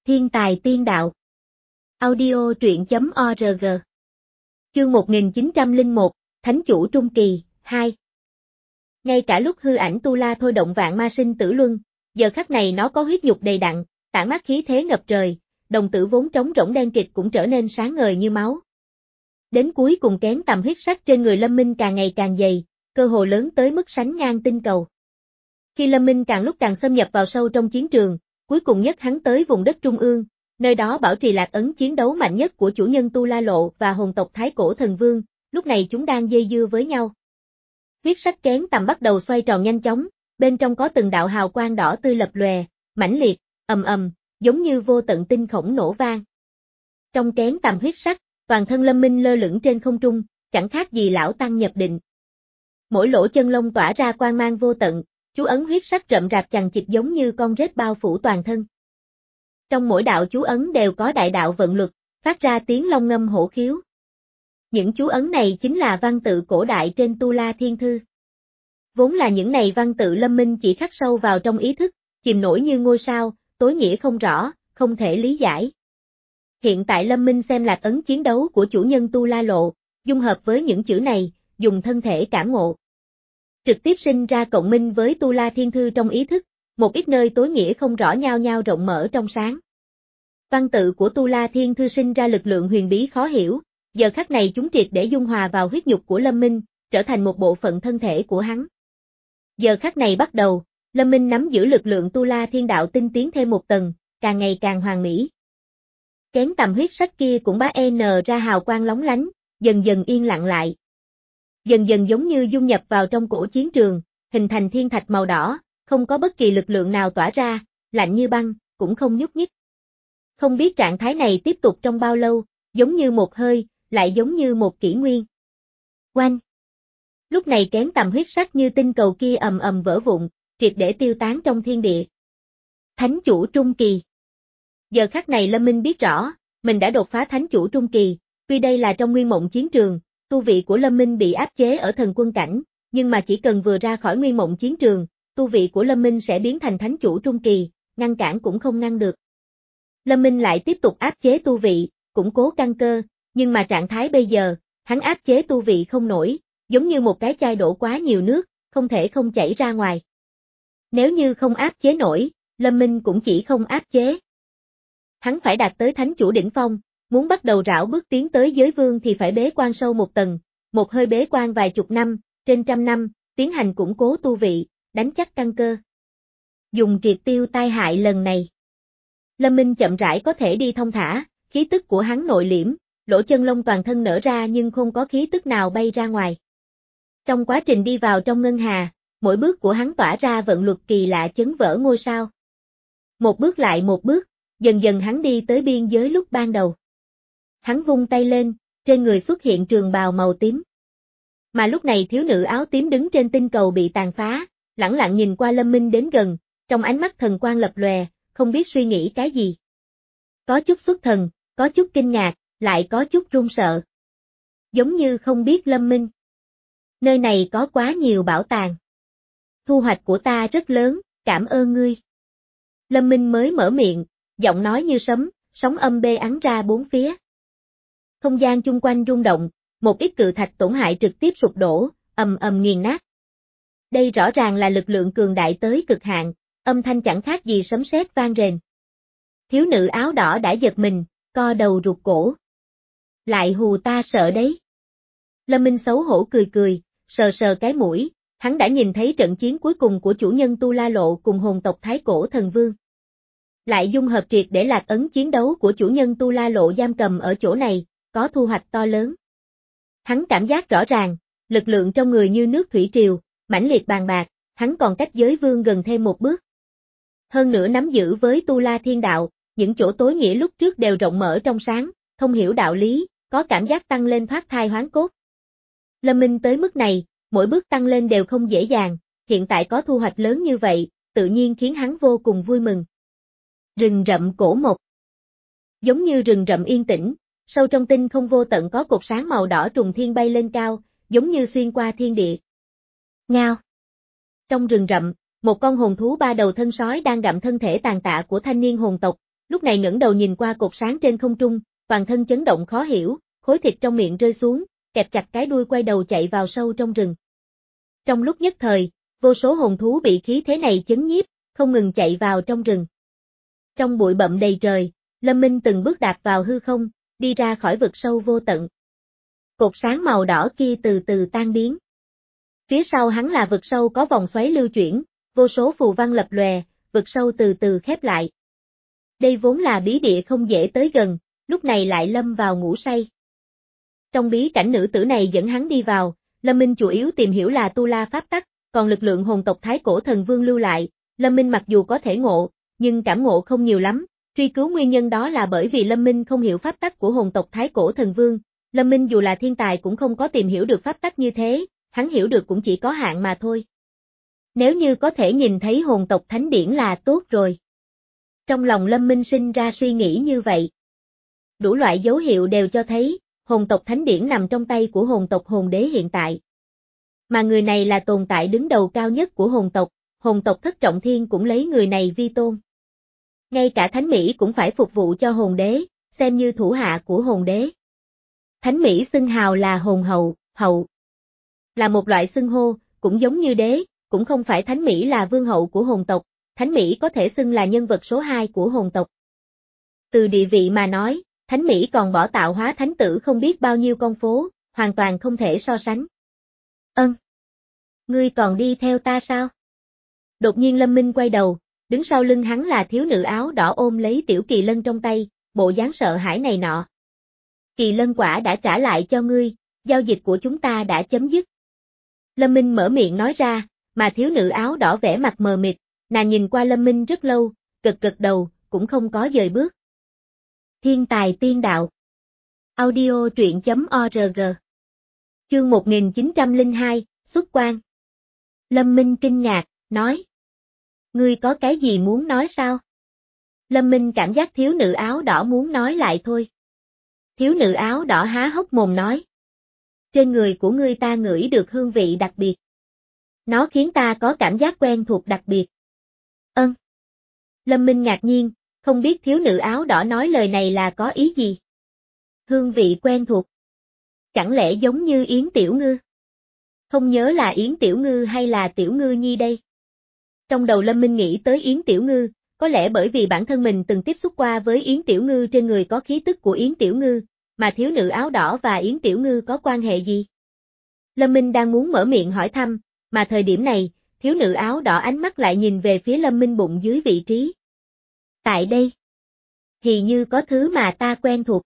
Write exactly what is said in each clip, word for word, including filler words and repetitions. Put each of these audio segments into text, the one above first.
Thiên tài tiên đạo. Audio truyện chấm org. Chương một nghìn chín trăm lẻ một, Thánh chủ trung kỳ, hai. Ngay cả lúc hư ảnh Tu La thôi động vạn ma sinh tử luân, giờ khắc này nó có huyết nhục đầy đặn, tản mát khí thế ngập trời, đồng tử vốn trống rỗng đen kịt cũng trở nên sáng ngời như máu. Đến cuối cùng kén tầm huyết sắc trên người Lâm Minh càng ngày càng dày, cơ hồ lớn tới mức sánh ngang tinh cầu. Khi Lâm Minh càng lúc càng xâm nhập vào sâu trong chiến trường, cuối cùng nhất hắn tới vùng đất trung ương, nơi đó bảo trì lạc ấn chiến đấu mạnh nhất của chủ nhân Tu La Lộ và hồn tộc Thái Cổ Thần Vương, lúc này chúng đang dây dưa với nhau. Huyết sắc kén tầm bắt đầu xoay tròn nhanh chóng, bên trong có từng đạo hào quang đỏ tươi lập lòe, mãnh liệt, ầm ầm, giống như vô tận tinh khổng nổ vang. Trong kén tầm huyết sắc, toàn thân Lâm Minh lơ lửng trên không trung, chẳng khác gì lão tăng nhập định. Mỗi lỗ chân lông tỏa ra quang mang vô tận, chú ấn huyết sắc rậm rạp chằng chịt giống như con rết bao phủ toàn thân. Trong mỗi đạo chú ấn đều có đại đạo vận luật, phát ra tiếng long ngâm hổ khiếu. Những chú ấn này chính là văn tự cổ đại trên Tu La Thiên Thư. Vốn là những này văn tự Lâm Minh chỉ khắc sâu vào trong ý thức, chìm nổi như ngôi sao, tối nghĩa không rõ, không thể lý giải. Hiện tại Lâm Minh xem lạc ấn chiến đấu của chủ nhân Tu La Lộ, dung hợp với những chữ này, dùng thân thể cảm ngộ. Trực tiếp sinh ra cộng minh với Tu La Thiên Thư trong ý thức, một ít nơi tối nghĩa không rõ nhao nhao rộng mở trong sáng. Văn tự của Tu La Thiên Thư sinh ra lực lượng huyền bí khó hiểu, giờ khắc này chúng triệt để dung hòa vào huyết nhục của Lâm Minh, trở thành một bộ phận thân thể của hắn. Giờ khắc này bắt đầu, Lâm Minh nắm giữ lực lượng Tu La Thiên Đạo tinh tiến thêm một tầng, càng ngày càng hoàn mỹ. Kén tầm huyết sắc kia cũng bá n ra hào quang lóng lánh, dần dần yên lặng lại. Dần dần giống như dung nhập vào trong cổ chiến trường, hình thành thiên thạch màu đỏ, không có bất kỳ lực lượng nào tỏa ra, lạnh như băng, cũng không nhúc nhích. Không biết trạng thái này tiếp tục trong bao lâu, giống như một hơi, lại giống như một kỷ nguyên. Oanh! Lúc này kén tầm huyết sắc như tinh cầu kia ầm ầm vỡ vụn, triệt để tiêu tán trong thiên địa. Thánh chủ trung kỳ. Giờ khắc này Lâm Minh biết rõ, mình đã đột phá thánh chủ trung kỳ, tuy đây là trong nguyên mộng chiến trường, tu vị của Lâm Minh bị áp chế ở thần quân cảnh, nhưng mà chỉ cần vừa ra khỏi nguyên mộng chiến trường, tu vị của Lâm Minh sẽ biến thành thánh chủ trung kỳ, ngăn cản cũng không ngăn được. Lâm Minh lại tiếp tục áp chế tu vị, củng cố căn cơ, nhưng mà trạng thái bây giờ, hắn áp chế tu vị không nổi, giống như một cái chai đổ quá nhiều nước, không thể không chảy ra ngoài. Nếu như không áp chế nổi, Lâm Minh cũng chỉ không áp chế. Hắn phải đạt tới thánh chủ đỉnh phong, muốn bắt đầu rảo bước tiến tới giới vương thì phải bế quan sâu một tầng, một hơi bế quan vài chục năm, trên trăm năm, tiến hành củng cố tu vị, đánh chắc căn cơ. Dùng triệt tiêu tai hại lần này. Lâm Minh chậm rãi có thể đi thông thả, khí tức của hắn nội liễm, lỗ chân lông toàn thân nở ra nhưng không có khí tức nào bay ra ngoài. Trong quá trình đi vào trong ngân hà, mỗi bước của hắn tỏa ra vận luật kỳ lạ chấn vỡ ngôi sao. Một bước lại một bước, dần dần hắn đi tới biên giới lúc ban đầu. Hắn vung tay lên, trên người xuất hiện trường bào màu tím. Mà lúc này thiếu nữ áo tím đứng trên tinh cầu bị tàn phá, lẳng lặng nhìn qua Lâm Minh đến gần, trong ánh mắt thần quang lập lòe, không biết suy nghĩ cái gì. Có chút xuất thần, có chút kinh ngạc, lại có chút run sợ. Giống như không biết Lâm Minh. Nơi này có quá nhiều bảo tàng. Thu hoạch của ta rất lớn, cảm ơn ngươi. Lâm Minh mới mở miệng, giọng nói như sấm, sóng âm bê ắng ra bốn phía. Không gian chung quanh rung động, một ít cự thạch tổn hại trực tiếp sụp đổ, ầm ầm nghiền nát. Đây rõ ràng là lực lượng cường đại tới cực hạn, âm thanh chẳng khác gì sấm sét vang rền. Thiếu nữ áo đỏ đã giật mình, co đầu rụt cổ. Lại hù ta sợ đấy. Lâm Minh xấu hổ cười cười, sờ sờ cái mũi, hắn đã nhìn thấy trận chiến cuối cùng của chủ nhân Tu La Lộ cùng hồn tộc Thái Cổ Thần Vương. Lại dung hợp triệt để lạc ấn chiến đấu của chủ nhân Tu La Lộ giam cầm ở chỗ này, có thu hoạch to lớn. Hắn cảm giác rõ ràng, lực lượng trong người như nước thủy triều, mãnh liệt bàn bạc, hắn còn cách giới vương gần thêm một bước. Hơn nữa nắm giữ với Tu La Thiên Đạo, những chỗ tối nghĩa lúc trước đều rộng mở trong sáng, thông hiểu đạo lý, có cảm giác tăng lên thoát thai hoán cốt. Lâm Minh tới mức này, mỗi bước tăng lên đều không dễ dàng, hiện tại có thu hoạch lớn như vậy, tự nhiên khiến hắn vô cùng vui mừng. Rừng rậm cổ mộc. Giống như rừng rậm yên tĩnh, sâu trong tinh không vô tận có cột sáng màu đỏ trùng thiên bay lên cao, giống như xuyên qua thiên địa. Ngao. Trong rừng rậm, một con hồn thú ba đầu thân sói đang gặm thân thể tàn tạ của thanh niên hồn tộc, lúc này ngẩng đầu nhìn qua cột sáng trên không trung, toàn thân chấn động khó hiểu, khối thịt trong miệng rơi xuống, kẹp chặt cái đuôi quay đầu chạy vào sâu trong rừng. Trong lúc nhất thời, vô số hồn thú bị khí thế này chấn nhiếp, không ngừng chạy vào trong rừng. Trong bụi bặm đầy trời, Lâm Minh từng bước đạp vào hư không, đi ra khỏi vực sâu vô tận. Cột sáng màu đỏ kia từ từ tan biến. Phía sau hắn là vực sâu có vòng xoáy lưu chuyển, vô số phù văn lập lòe, vực sâu từ từ khép lại. Đây vốn là bí địa không dễ tới gần, lúc này lại lâm vào ngủ say. Trong bí cảnh nữ tử này dẫn hắn đi vào, Lâm Minh chủ yếu tìm hiểu là tu la pháp tắc, còn lực lượng hồn tộc Thái Cổ Thần Vương lưu lại, Lâm Minh mặc dù có thể ngộ, nhưng cảm ngộ không nhiều lắm, truy cứu nguyên nhân đó là bởi vì Lâm Minh không hiểu pháp tắc của hồn tộc Thái Cổ Thần Vương, Lâm Minh dù là thiên tài cũng không có tìm hiểu được pháp tắc như thế, hắn hiểu được cũng chỉ có hạn mà thôi. Nếu như có thể nhìn thấy hồn tộc thánh điển là tốt rồi. Trong lòng Lâm Minh sinh ra suy nghĩ như vậy. Đủ loại dấu hiệu đều cho thấy, hồn tộc thánh điển nằm trong tay của hồn tộc hồn đế hiện tại. Mà người này là tồn tại đứng đầu cao nhất của hồn tộc, hồn tộc Thất Trọng Thiên cũng lấy người này vi tôn. Ngay cả Thánh Mỹ cũng phải phục vụ cho hồn đế, xem như thủ hạ của hồn đế. Thánh Mỹ xưng hào là hồn hậu, hậu. Là một loại xưng hô, cũng giống như đế, cũng không phải Thánh Mỹ là vương hậu của hồn tộc, Thánh Mỹ có thể xưng là nhân vật số hai của hồn tộc. Từ địa vị mà nói, Thánh Mỹ còn bỏ tạo hóa thánh tử không biết bao nhiêu con phố, hoàn toàn không thể so sánh. Ân. Ngươi còn đi theo ta sao? Đột nhiên Lâm Minh quay đầu, đứng sau lưng hắn là thiếu nữ áo đỏ ôm lấy tiểu kỳ lân trong tay, bộ dáng sợ hãi này nọ. Kỳ lân quả đã trả lại cho ngươi, giao dịch của chúng ta đã chấm dứt. Lâm Minh mở miệng nói ra, mà thiếu nữ áo đỏ vẻ mặt mờ mịt, nàng nhìn qua Lâm Minh rất lâu, gật gật đầu, cũng không có dời bước. Thiên tài tiên đạo. Audio truyện chấm org. Chương một nghìn chín trăm lẻ hai, xuất quan. Lâm Minh kinh ngạc, nói. Ngươi có cái gì muốn nói sao? Lâm Minh cảm giác thiếu nữ áo đỏ muốn nói lại thôi. Thiếu nữ áo đỏ há hốc mồm nói. Trên người của ngươi ta ngửi được hương vị đặc biệt. Nó khiến ta có cảm giác quen thuộc đặc biệt. Ân. Lâm Minh ngạc nhiên, không biết thiếu nữ áo đỏ nói lời này là có ý gì. Hương vị quen thuộc. Chẳng lẽ giống như Yến Tiểu Ngư? Không nhớ là Yến Tiểu Ngư hay là Tiểu Ngư Nhi đây. Trong đầu Lâm Minh nghĩ tới Yến Tiểu Ngư, có lẽ bởi vì bản thân mình từng tiếp xúc qua với Yến Tiểu Ngư trên người có khí tức của Yến Tiểu Ngư, mà thiếu nữ áo đỏ và Yến Tiểu Ngư có quan hệ gì? Lâm Minh đang muốn mở miệng hỏi thăm, mà thời điểm này, thiếu nữ áo đỏ ánh mắt lại nhìn về phía Lâm Minh bụng dưới vị trí. Tại đây, thì như có thứ mà ta quen thuộc.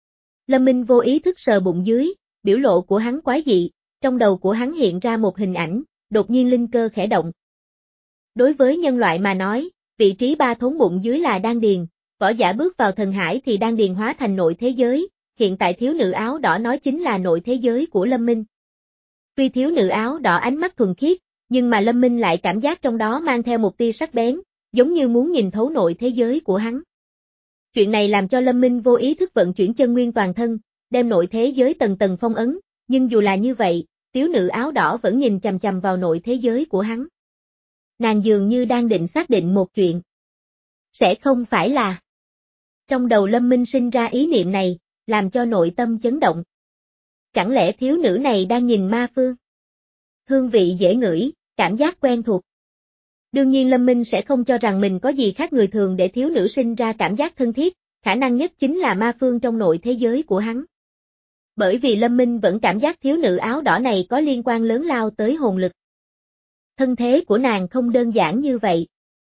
Lâm Minh vô ý thức sờ bụng dưới, biểu lộ của hắn quái dị, trong đầu của hắn hiện ra một hình ảnh, đột nhiên linh cơ khẽ động. Đối với nhân loại mà nói, vị trí ba thốn bụng dưới là đan điền, võ giả bước vào thần hải thì đan điền hóa thành nội thế giới, hiện tại thiếu nữ áo đỏ nói chính là nội thế giới của Lâm Minh. Tuy thiếu nữ áo đỏ ánh mắt thuần khiết, nhưng mà Lâm Minh lại cảm giác trong đó mang theo một tia sắc bén, giống như muốn nhìn thấu nội thế giới của hắn. Chuyện này làm cho Lâm Minh vô ý thức vận chuyển chân nguyên toàn thân, đem nội thế giới tầng tầng phong ấn, nhưng dù là như vậy, thiếu nữ áo đỏ vẫn nhìn chằm chằm vào nội thế giới của hắn. Nàng dường như đang định xác định một chuyện. Sẽ không phải là... Trong đầu Lâm Minh sinh ra ý niệm này, làm cho nội tâm chấn động. Chẳng lẽ thiếu nữ này đang nhìn ma phương? Hương vị dễ ngửi, cảm giác quen thuộc. Đương nhiên Lâm Minh sẽ không cho rằng mình có gì khác người thường để thiếu nữ sinh ra cảm giác thân thiết, khả năng nhất chính là ma phương trong nội thế giới của hắn. Bởi vì Lâm Minh vẫn cảm giác thiếu nữ áo đỏ này có liên quan lớn lao tới hồn lực. Thân thế của nàng không đơn giản như vậy.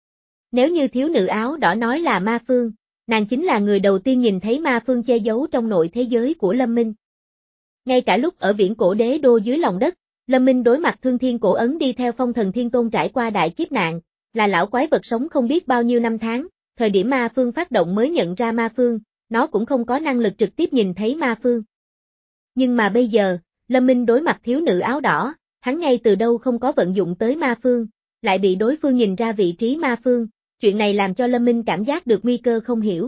Nếu như thiếu nữ áo đỏ nói là ma phương, nàng chính là người đầu tiên nhìn thấy ma phương che giấu trong nội thế giới của Lâm Minh. Ngay cả lúc ở viễn cổ đế đô dưới lòng đất, Lâm Minh đối mặt thương thiên cổ ấn đi theo phong thần thiên tôn trải qua đại kiếp nạn, là lão quái vật sống không biết bao nhiêu năm tháng, thời điểm ma phương phát động mới nhận ra ma phương, nó cũng không có năng lực trực tiếp nhìn thấy ma phương. Nhưng mà bây giờ, Lâm Minh đối mặt thiếu nữ áo đỏ, hắn ngay từ đâu không có vận dụng tới ma phương, lại bị đối phương nhìn ra vị trí ma phương, chuyện này làm cho Lâm Minh cảm giác được nguy cơ không hiểu.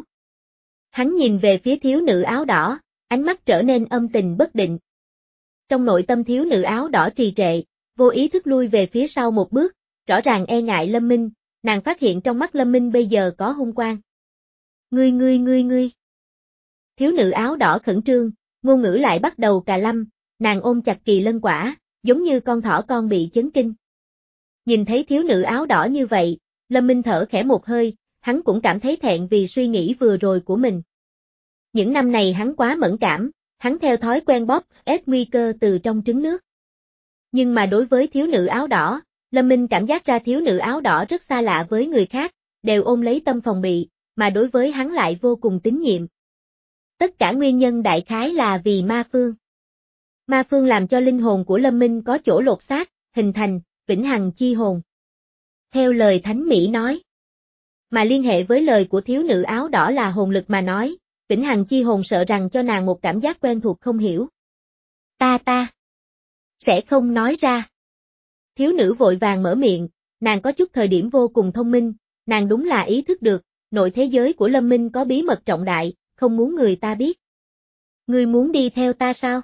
Hắn nhìn về phía thiếu nữ áo đỏ, ánh mắt trở nên âm tình bất định. Trong nội tâm thiếu nữ áo đỏ trì trệ, vô ý thức lui về phía sau một bước, rõ ràng e ngại Lâm Minh, nàng phát hiện trong mắt Lâm Minh bây giờ có hung quang. Ngươi ngươi ngươi ngươi. Thiếu nữ áo đỏ khẩn trương, ngôn ngữ lại bắt đầu cà lâm, nàng ôm chặt kỳ lân quả, giống như con thỏ con bị chấn kinh. Nhìn thấy thiếu nữ áo đỏ như vậy, Lâm Minh thở khẽ một hơi, hắn cũng cảm thấy thẹn vì suy nghĩ vừa rồi của mình. Những năm này hắn quá mẫn cảm, hắn theo thói quen bóp ép nguy cơ từ trong trứng nước. Nhưng mà đối với thiếu nữ áo đỏ, Lâm Minh cảm giác ra thiếu nữ áo đỏ rất xa lạ với người khác, đều ôm lấy tâm phòng bị, mà đối với hắn lại vô cùng tín nhiệm. Tất cả nguyên nhân đại khái là vì ma phương. Ma phương làm cho linh hồn của Lâm Minh có chỗ lột xác, hình thành vĩnh hằng chi hồn. Theo lời Thánh Mỹ nói. Mà liên hệ với lời của thiếu nữ áo đỏ là hồn lực mà nói, vĩnh hằng chi hồn sợ rằng cho nàng một cảm giác quen thuộc không hiểu. Ta ta. Sẽ không nói ra. Thiếu nữ vội vàng mở miệng, nàng có chút thời điểm vô cùng thông minh, nàng đúng là ý thức được, nội thế giới của Lâm Minh có bí mật trọng đại, không muốn người ta biết. Ngươi muốn đi theo ta sao?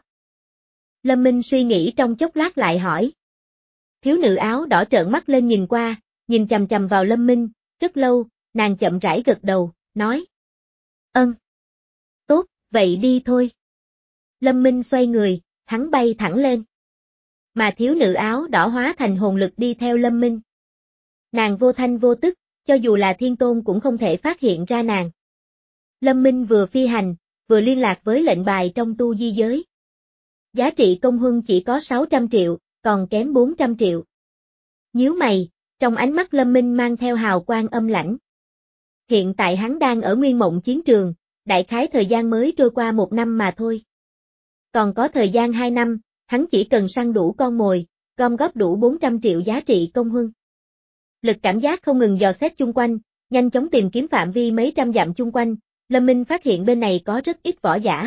Lâm Minh suy nghĩ trong chốc lát lại hỏi. Thiếu nữ áo đỏ trợn mắt lên nhìn qua, nhìn chằm chằm vào Lâm Minh, rất lâu, nàng chậm rãi gật đầu, nói. Ân. Tốt, vậy đi thôi. Lâm Minh xoay người, hắn bay thẳng lên. Mà thiếu nữ áo đỏ hóa thành hồn lực đi theo Lâm Minh. Nàng vô thanh vô tức, cho dù là thiên tôn cũng không thể phát hiện ra nàng. Lâm Minh vừa phi hành, vừa liên lạc với lệnh bài trong tu di giới. Giá trị công huân chỉ có sáu trăm triệu, còn kém bốn trăm triệu. Nhíu mày, trong ánh mắt Lâm Minh mang theo hào quang âm lãnh. Hiện tại hắn đang ở Nguyên Mộng chiến trường, đại khái thời gian mới trôi qua một năm mà thôi. Còn có thời gian hai năm, hắn chỉ cần săn đủ con mồi, gom góp đủ bốn trăm triệu giá trị công huân. Lực cảm giác không ngừng dò xét chung quanh, nhanh chóng tìm kiếm phạm vi mấy trăm dặm chung quanh, Lâm Minh phát hiện bên này có rất ít võ giả.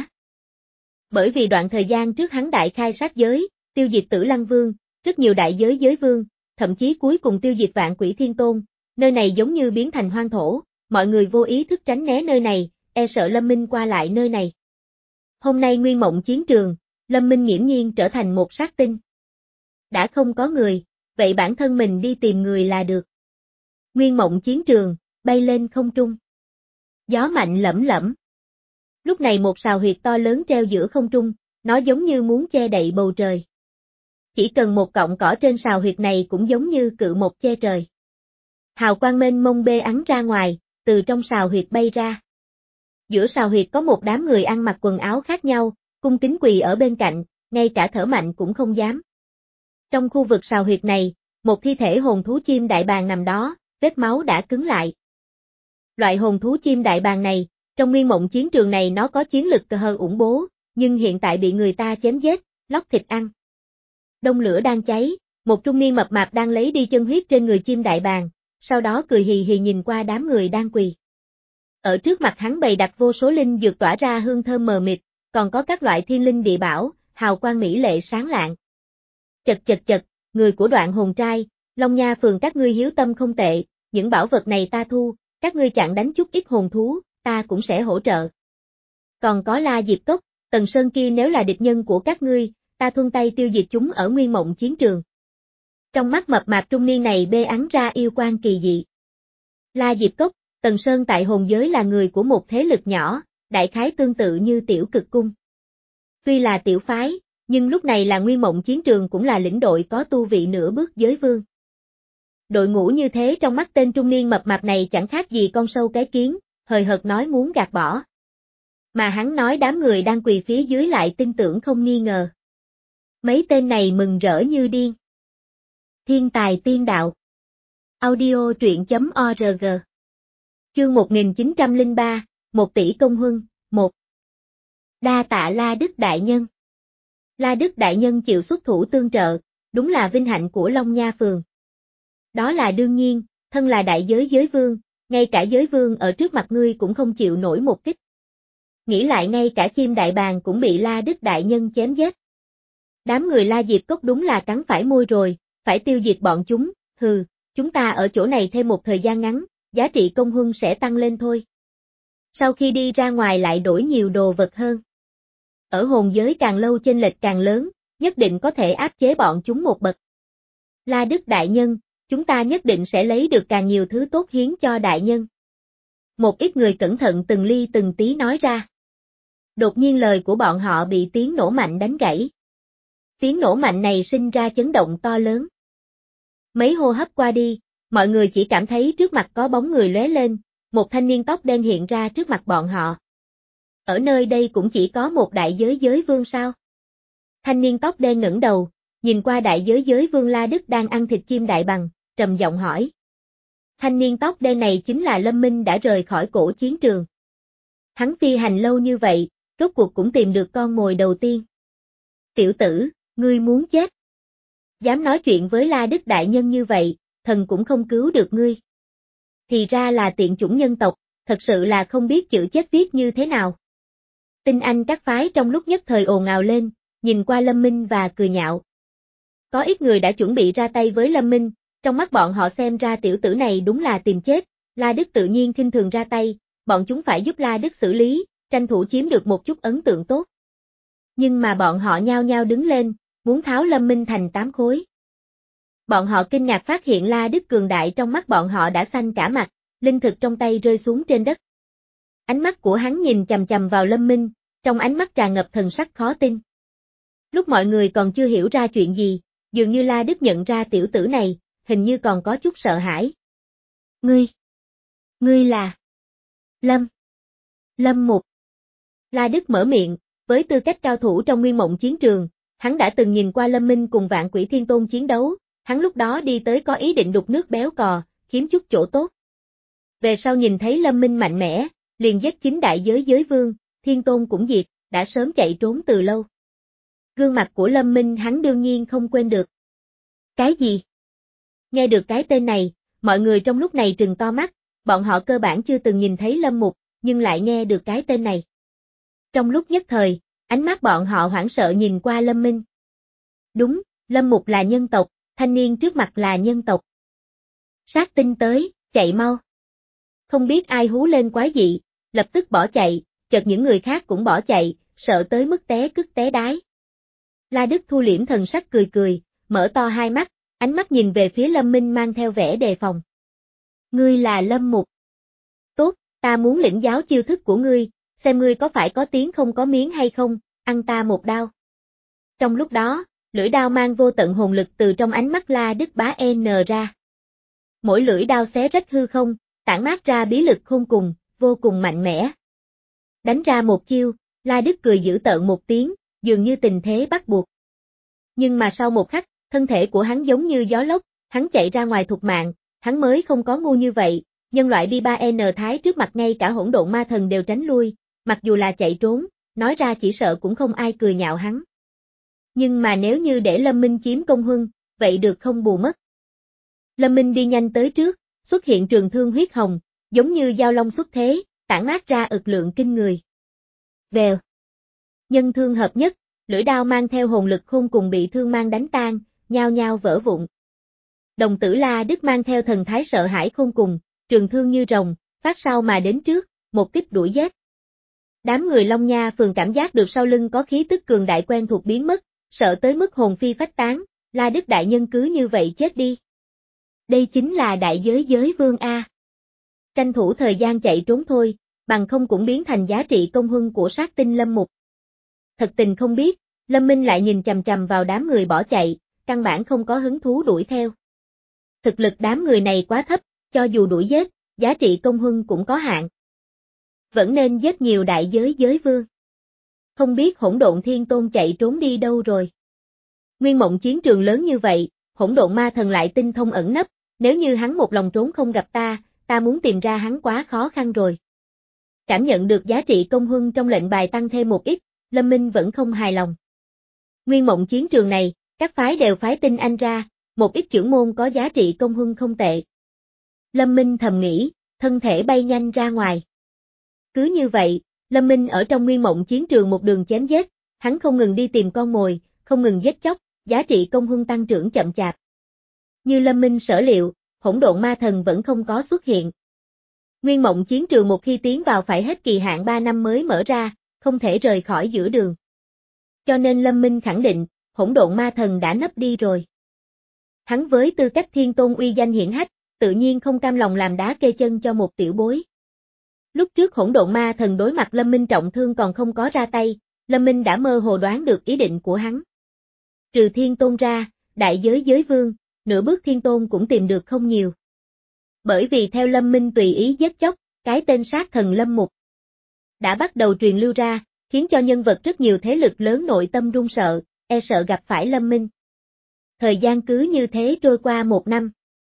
Bởi vì đoạn thời gian trước hắn đại khai sát giới, tiêu diệt Tử Lăng Vương, rất nhiều đại giới giới vương, thậm chí cuối cùng tiêu diệt Vạn Quỷ Thiên Tôn, nơi này giống như biến thành hoang thổ, mọi người vô ý thức tránh né nơi này, e sợ Lâm Minh qua lại nơi này. Hôm nay Nguyên Mộng chiến trường, Lâm Minh nghiễm nhiên trở thành một sát tinh. Đã không có người, vậy bản thân mình đi tìm người là được. Nguyên Mộng chiến trường, bay lên không trung. Gió mạnh lẫm lẫm. Lúc này một sào huyệt to lớn treo giữa không trung, nó giống như muốn che đậy bầu trời. Chỉ cần một cọng cỏ trên sào huyệt này cũng giống như cự một che trời. Hào quang mênh mông bê ắn ra ngoài, từ trong sào huyệt bay ra. Giữa sào huyệt có một đám người ăn mặc quần áo khác nhau, cung kính quỳ ở bên cạnh, ngay cả thở mạnh cũng không dám. Trong khu vực sào huyệt này, một thi thể hồn thú chim đại bàng nằm đó, vết máu đã cứng lại. Loại hồn thú chim đại bàng này, trong Nguyên Mộng chiến trường này nó có chiến lực cờ hờ ủng bố, nhưng hiện tại bị người ta chém giết, lóc thịt ăn. Đông lửa đang cháy, một trung niên mập mạp đang lấy đi chân huyết trên người chim đại bàng, sau đó cười hì hì nhìn qua đám người đang quỳ. Ở trước mặt hắn bày đặt vô số linh dược tỏa ra hương thơm mờ mịt, còn có các loại thiên linh địa bảo, hào quang mỹ lệ sáng lạng. Chật chật chật, người của Đoạn Hồn Trai, Long Nha phường các ngươi hiếu tâm không tệ, những bảo vật này ta thu, các ngươi chặn đánh chút ít hồn thú, ta cũng sẽ hỗ trợ. Còn có La Diệp Cốc, Tần Sơn kia nếu là địch nhân của các ngươi, ta thuận tay tiêu diệt chúng ở Nguyên Mộng chiến trường. Trong mắt mập mạp trung niên này bê ắn ra yêu quan kỳ dị. La Diệp Cốc, Tần Sơn tại hồn giới là người của một thế lực nhỏ, đại khái tương tự như Tiểu Cực Cung. Tuy là tiểu phái, nhưng lúc này là Nguyên Mộng chiến trường cũng là lĩnh đội có tu vị nửa bước giới vương. Đội ngũ như thế trong mắt tên trung niên mập mạp này chẳng khác gì con sâu cái kiến, hời hợt nói muốn gạt bỏ. Mà hắn nói đám người đang quỳ phía dưới lại tin tưởng không nghi ngờ. Mấy tên này mừng rỡ như điên. Thiên tài tiên đạo. Audio truyện chấm org. Chương một nghìn chín trăm lẻ ba, một tỷ công huân, một. Đa tạ La Đức Đại Nhân. La Đức Đại Nhân chịu xuất thủ tương trợ, đúng là vinh hạnh của Long Nha phường. Đó là đương nhiên, thân là đại giới giới vương, ngay cả giới vương ở trước mặt ngươi cũng không chịu nổi một kích. Nghĩ lại ngay cả chim đại bàng cũng bị La Đức Đại Nhân chém giết. Đám người La Diệp Cốc đúng là cắn phải môi rồi, phải tiêu diệt bọn chúng, hừ, chúng ta ở chỗ này thêm một thời gian ngắn, giá trị công huân sẽ tăng lên thôi. Sau khi đi ra ngoài lại đổi nhiều đồ vật hơn. Ở hồn giới càng lâu chênh lệch càng lớn, nhất định có thể áp chế bọn chúng một bậc. La Đức Đại Nhân, chúng ta nhất định sẽ lấy được càng nhiều thứ tốt hiến cho Đại Nhân. Một ít người cẩn thận từng ly từng tí nói ra. Đột nhiên lời của bọn họ bị tiếng nổ mạnh đánh gãy. Tiếng nổ mạnh này sinh ra chấn động to lớn. Mấy hô hấp qua đi, mọi người chỉ cảm thấy trước mặt có bóng người lóe lên, một thanh niên tóc đen hiện ra trước mặt bọn họ. Ở nơi đây cũng chỉ có một đại giới giới vương sao? Thanh niên tóc đen ngẩng đầu, nhìn qua đại giới giới vương La Đức đang ăn thịt chim đại bàng, trầm giọng hỏi. Thanh niên tóc đen này chính là Lâm Minh đã rời khỏi cổ chiến trường. Hắn phi hành lâu như vậy, rốt cuộc cũng tìm được con mồi đầu tiên. Tiểu tử, ngươi muốn chết. Dám nói chuyện với La Đức đại nhân như vậy, thần cũng không cứu được ngươi. Thì ra là tiện chủng nhân tộc, thật sự là không biết chữ chết viết như thế nào. Tinh anh các phái trong lúc nhất thời ồn ào lên, nhìn qua Lâm Minh và cười nhạo. Có ít người đã chuẩn bị ra tay với Lâm Minh, trong mắt bọn họ xem ra tiểu tử này đúng là tìm chết, La Đức tự nhiên khinh thường ra tay, bọn chúng phải giúp La Đức xử lý, tranh thủ chiếm được một chút ấn tượng tốt. Nhưng mà bọn họ nhao nhao đứng lên, muốn tháo Lâm Minh thành tám khối. Bọn họ kinh ngạc phát hiện La Đức cường đại trong mắt bọn họ đã xanh cả mặt, linh thực trong tay rơi xuống trên đất. Ánh mắt của hắn nhìn chằm chằm vào Lâm Minh, trong ánh mắt tràn ngập thần sắc khó tin. Lúc mọi người còn chưa hiểu ra chuyện gì, dường như La Đức nhận ra tiểu tử này, hình như còn có chút sợ hãi. Ngươi, ngươi là Lâm, Lâm Mục. La Đức mở miệng, với tư cách cao thủ trong Nguyên Mộng chiến trường, hắn đã từng nhìn qua Lâm Minh cùng Vạn Quỷ Thiên Tôn chiến đấu, hắn lúc đó đi tới có ý định đục nước béo cò, kiếm chút chỗ tốt. Về sau nhìn thấy Lâm Minh mạnh mẽ, liền giết chính đại giới giới vương, Thiên Tôn cũng diệt, đã sớm chạy trốn từ lâu. Gương mặt của Lâm Minh hắn đương nhiên không quên được. Cái gì? Nghe được cái tên này, mọi người trong lúc này trừng to mắt, bọn họ cơ bản chưa từng nhìn thấy Lâm Mục, nhưng lại nghe được cái tên này. Trong lúc nhất thời, ánh mắt bọn họ hoảng sợ nhìn qua Lâm Minh. Đúng, Lâm Mục là nhân tộc, thanh niên trước mặt là nhân tộc. Sát tinh tới, chạy mau. Không biết ai hú lên quái dị, lập tức bỏ chạy, chợt những người khác cũng bỏ chạy, sợ tới mức té cứt té đái. La Đức thu liễm thần sắc cười cười, mở to hai mắt, ánh mắt nhìn về phía Lâm Minh mang theo vẻ đề phòng. Ngươi là Lâm Mục. Tốt, ta muốn lĩnh giáo chiêu thức của ngươi, xem ngươi có phải có tiếng không có miếng hay không, ăn ta một đao. Trong lúc đó, lưỡi đao mang vô tận hồn lực từ trong ánh mắt La Đức bá n ra. Mỗi lưỡi đao xé rách hư không, tản mát ra bí lực khôn cùng, vô cùng mạnh mẽ. Đánh ra một chiêu, La Đức cười dữ tợn một tiếng, dường như tình thế bắt buộc. Nhưng mà sau một khắc, thân thể của hắn giống như gió lốc, hắn chạy ra ngoài thục mạng, hắn mới không có ngu như vậy, nhân loại bi ba N thái trước mặt ngay cả hỗn độn ma thần đều tránh lui, mặc dù là chạy trốn, nói ra chỉ sợ cũng không ai cười nhạo hắn. Nhưng mà nếu như để Lâm Minh chiếm công huân, vậy được không bù mất. Lâm Minh đi nhanh tới trước, xuất hiện trường thương huyết hồng, giống như dao long xuất thế, tản mát ra ực lượng kinh người. Vèo. Nhân thương hợp nhất, lưỡi đao mang theo hồn lực khôn cùng bị thương mang đánh tan, nhao nhao vỡ vụn. Đồng tử La Đức mang theo thần thái sợ hãi khôn cùng, trường thương như rồng, phát sau mà đến trước, một kích đuổi giết. Đám người Long Nha phường cảm giác được sau lưng có khí tức cường đại quen thuộc biến mất, sợ tới mức hồn phi phách tán, La Đức đại nhân cứ như vậy chết đi. Đây chính là đại giới giới vương A. Tranh thủ thời gian chạy trốn thôi, bằng không cũng biến thành giá trị công huân của sát tinh Lâm Mục. Thật tình không biết, Lâm Minh lại nhìn chằm chằm vào đám người bỏ chạy, căn bản không có hứng thú đuổi theo. Thực lực đám người này quá thấp, cho dù đuổi giết, giá trị công huân cũng có hạn. Vẫn nên giết nhiều đại giới giới vương. Không biết hỗn độn thiên tôn chạy trốn đi đâu rồi. Nguyên Mộng chiến trường lớn như vậy, hỗn độn ma thần lại tinh thông ẩn nấp, nếu như hắn một lòng trốn không gặp ta, ta muốn tìm ra hắn quá khó khăn rồi. Cảm nhận được giá trị công huân trong lệnh bài tăng thêm một ít, Lâm Minh vẫn không hài lòng. Nguyên Mộng chiến trường này, các phái đều phái tinh anh ra, một ít chưởng môn có giá trị công huân không tệ. Lâm Minh thầm nghĩ, thân thể bay nhanh ra ngoài. Cứ như vậy, Lâm Minh ở trong Nguyên Mộng chiến trường một đường chém giết, hắn không ngừng đi tìm con mồi, không ngừng giết chóc, giá trị công huân tăng trưởng chậm chạp. Như Lâm Minh sở liệu, hỗn độn ma thần vẫn không có xuất hiện. Nguyên Mộng chiến trường một khi tiến vào phải hết kỳ hạn ba năm mới mở ra, không thể rời khỏi giữa đường. Cho nên Lâm Minh khẳng định, hỗn độn ma thần đã nấp đi rồi. Hắn với tư cách thiên tôn uy danh hiển hách, tự nhiên không cam lòng làm đá kê chân cho một tiểu bối. Lúc trước hỗn độn ma thần đối mặt Lâm Minh trọng thương còn không có ra tay, Lâm Minh đã mơ hồ đoán được ý định của hắn. Trừ Thiên Tôn ra, đại giới giới vương, nửa bước Thiên Tôn cũng tìm được không nhiều. Bởi vì theo Lâm Minh tùy ý giết chóc, cái tên sát thần Lâm Mục đã bắt đầu truyền lưu ra, khiến cho nhân vật rất nhiều thế lực lớn nội tâm run sợ, e sợ gặp phải Lâm Minh. Thời gian cứ như thế trôi qua một năm.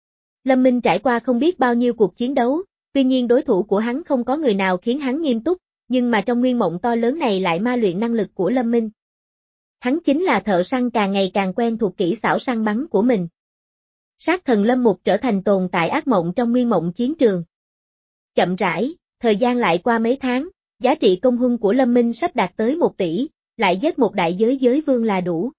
Lâm Minh trải qua không biết bao nhiêu cuộc chiến đấu, tuy nhiên đối thủ của hắn không có người nào khiến hắn nghiêm túc, nhưng mà trong nguyên mộng to lớn này lại ma luyện năng lực của Lâm Minh. Hắn chính là thợ săn càng ngày càng quen thuộc kỹ xảo săn bắn của mình. Sát thần Lâm Mục trở thành tồn tại ác mộng trong nguyên mộng chiến trường. Chậm rãi, thời gian lại qua mấy tháng, giá trị công huân của Lâm Minh sắp đạt tới một tỷ, lại giết một đại giới giới vương là đủ.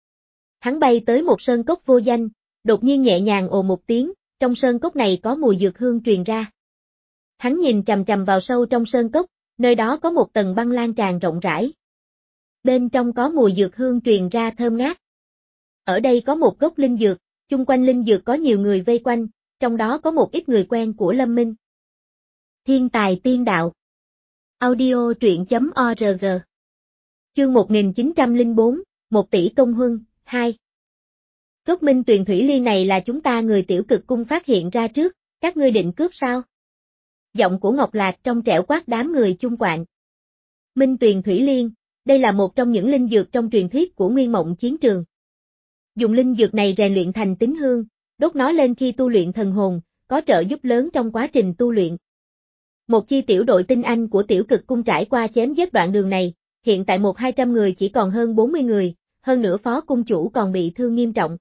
Hắn bay tới một sơn cốc vô danh, đột nhiên nhẹ nhàng ồ một tiếng, trong sơn cốc này có mùi dược hương truyền ra. Hắn nhìn chằm chằm vào sâu trong sơn cốc, nơi đó có một tầng băng lan tràn rộng rãi. Bên trong có mùi dược hương truyền ra thơm ngát. Ở đây có một gốc linh dược, chung quanh linh dược có nhiều người vây quanh, trong đó có một ít người quen của Lâm Minh. Thiên tài tiên đạo. Audio truyện chấm org. Chương một nghìn chín trăm lẻ bốn, một tỷ công huân, hai. Gốc Minh Tuyền Thủy Liên này là chúng ta người Tiểu Cực Cung phát hiện ra trước, các ngươi định cướp sao? Giọng của Ngọc Lạc trong trẻo quát đám người chung quạnh. Minh Tuyền Thủy Liên, đây là một trong những linh dược trong truyền thuyết của Nguyên Mộng chiến trường. Dùng linh dược này rèn luyện thành tín hương, đốt nó lên khi tu luyện thần hồn, có trợ giúp lớn trong quá trình tu luyện. Một chi tiểu đội tinh anh của Tiểu Cực Cung trải qua chém giết đoạn đường này, hiện tại một hai trăm người chỉ còn hơn bốn mươi người, hơn nữa phó cung chủ còn bị thương nghiêm trọng.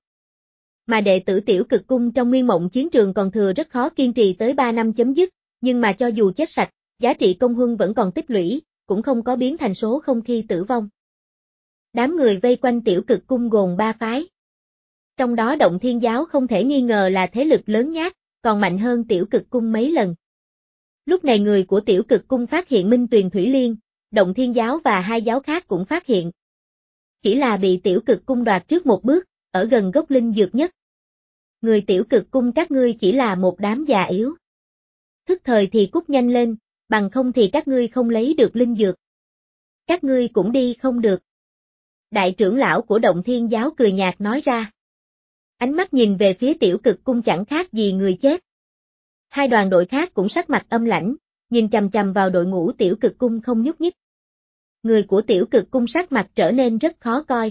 Mà đệ tử Tiểu Cực Cung trong Nguyên Mộng chiến trường còn thừa rất khó kiên trì tới ba năm chấm dứt, nhưng mà cho dù chết sạch, giá trị công huân vẫn còn tích lũy, cũng không có biến thành số không khi tử vong. Đám người vây quanh Tiểu Cực Cung gồm ba phái. Trong đó Động Thiên Giáo không thể nghi ngờ là thế lực lớn nhát, còn mạnh hơn Tiểu Cực Cung mấy lần. Lúc này người của Tiểu Cực Cung phát hiện Minh Tuyền Thủy Liên, Động Thiên Giáo và hai giáo khác cũng phát hiện. Chỉ là bị Tiểu Cực Cung đoạt trước một bước, ở gần gốc linh dược nhất. Người Tiểu Cực Cung các ngươi chỉ là một đám già yếu. Thức thời thì cút nhanh lên, bằng không thì các ngươi không lấy được linh dược. Các ngươi cũng đi không được. Đại trưởng lão của Động Thiên Giáo cười nhạt nói ra. Ánh mắt nhìn về phía Tiểu Cực Cung chẳng khác gì người chết. Hai đoàn đội khác cũng sắc mặt âm lãnh, nhìn chằm chằm vào đội ngũ Tiểu Cực Cung không nhúc nhích. Người của Tiểu Cực Cung sắc mặt trở nên rất khó coi.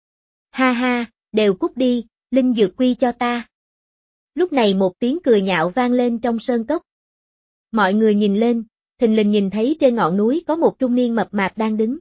Ha ha, đều cút đi, linh dược quy cho ta. Lúc này một tiếng cười nhạo vang lên trong sơn cốc. Mọi người nhìn lên, thình lình nhìn thấy trên ngọn núi có một trung niên mập mạp đang đứng.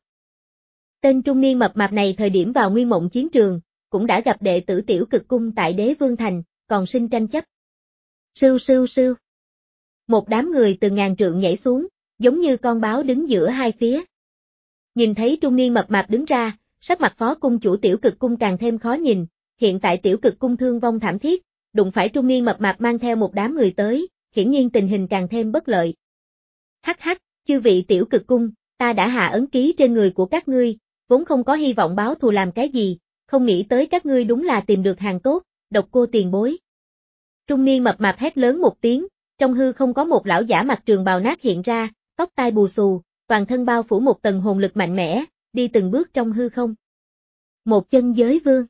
Tên trung niên mập mạp này thời điểm vào Nguyên Mộng chiến trường, cũng đã gặp đệ tử Tiểu Cực Cung tại Đế Vương Thành, còn sinh tranh chấp. Sưu sưu sưu. Một đám người từ ngàn trượng nhảy xuống, giống như con báo đứng giữa hai phía. Nhìn thấy trung niên mập mạp đứng ra, sắc mặt phó cung chủ Tiểu Cực Cung càng thêm khó nhìn, hiện tại Tiểu Cực Cung thương vong thảm thiết, đụng phải trung niên mập mạp mang theo một đám người tới, hiển nhiên tình hình càng thêm bất lợi. Hắc hắc, chư vị Tiểu Cực Cung, ta đã hạ ấn ký trên người của các ngươi, vốn không có hy vọng báo thù làm cái gì, không nghĩ tới các ngươi đúng là tìm được hàng tốt, Độc Cô tiền bối. Trung niên mập mạp hét lớn một tiếng, trong hư không có một lão giả mặc trường bào nát hiện ra, tóc tai bù xù, toàn thân bao phủ một tầng hồn lực mạnh mẽ, đi từng bước trong hư không. Một chân giới vương.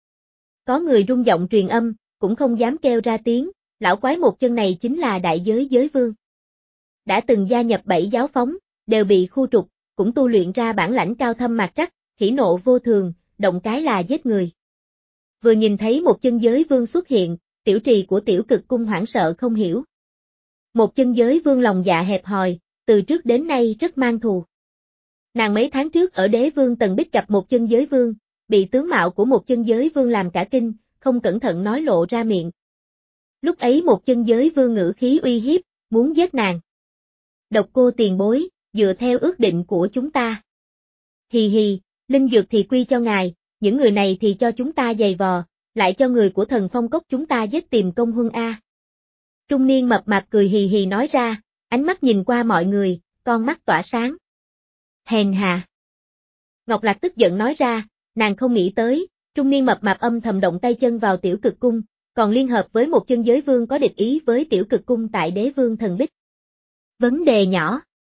Có người rung giọng truyền âm, cũng không dám kêu ra tiếng, lão quái một chân này chính là đại giới giới vương. Đã từng gia nhập bảy giáo phóng, đều bị khu trục, cũng tu luyện ra bản lãnh cao thâm mạc trắc, hỉ nộ vô thường, động cái là giết người. Vừa nhìn thấy một chân giới vương xuất hiện, tiểu trì của Tiểu Cực Cung hoảng sợ không hiểu. Một chân giới vương lòng dạ hẹp hòi, từ trước đến nay rất mang thù. Nàng mấy tháng trước ở Đế Vương Tần Bích gặp một chân giới vương, bị tướng mạo của một chân giới vương làm cả kinh, không cẩn thận nói lộ ra miệng. Lúc ấy một chân giới vương ngữ khí uy hiếp, muốn giết nàng. Độc Cô tiền bối, dựa theo ước định của chúng ta. Hì hì, linh dược thì quy cho ngài, những người này thì cho chúng ta giày vò, lại cho người của Thần Phong Cốc chúng ta giết tìm công huân A. Trung niên mập mạp cười hì hì nói ra, ánh mắt nhìn qua mọi người, con mắt tỏa sáng. Hèn hà. Ngọc Lạc tức giận nói ra, nàng không nghĩ tới, trung niên mập mạp âm thầm động tay chân vào Tiểu Cực Cung, còn liên hợp với một chân giới vương có địch ý với Tiểu Cực Cung tại Đế Vương Thần Bích. Vấn đề nhỏ,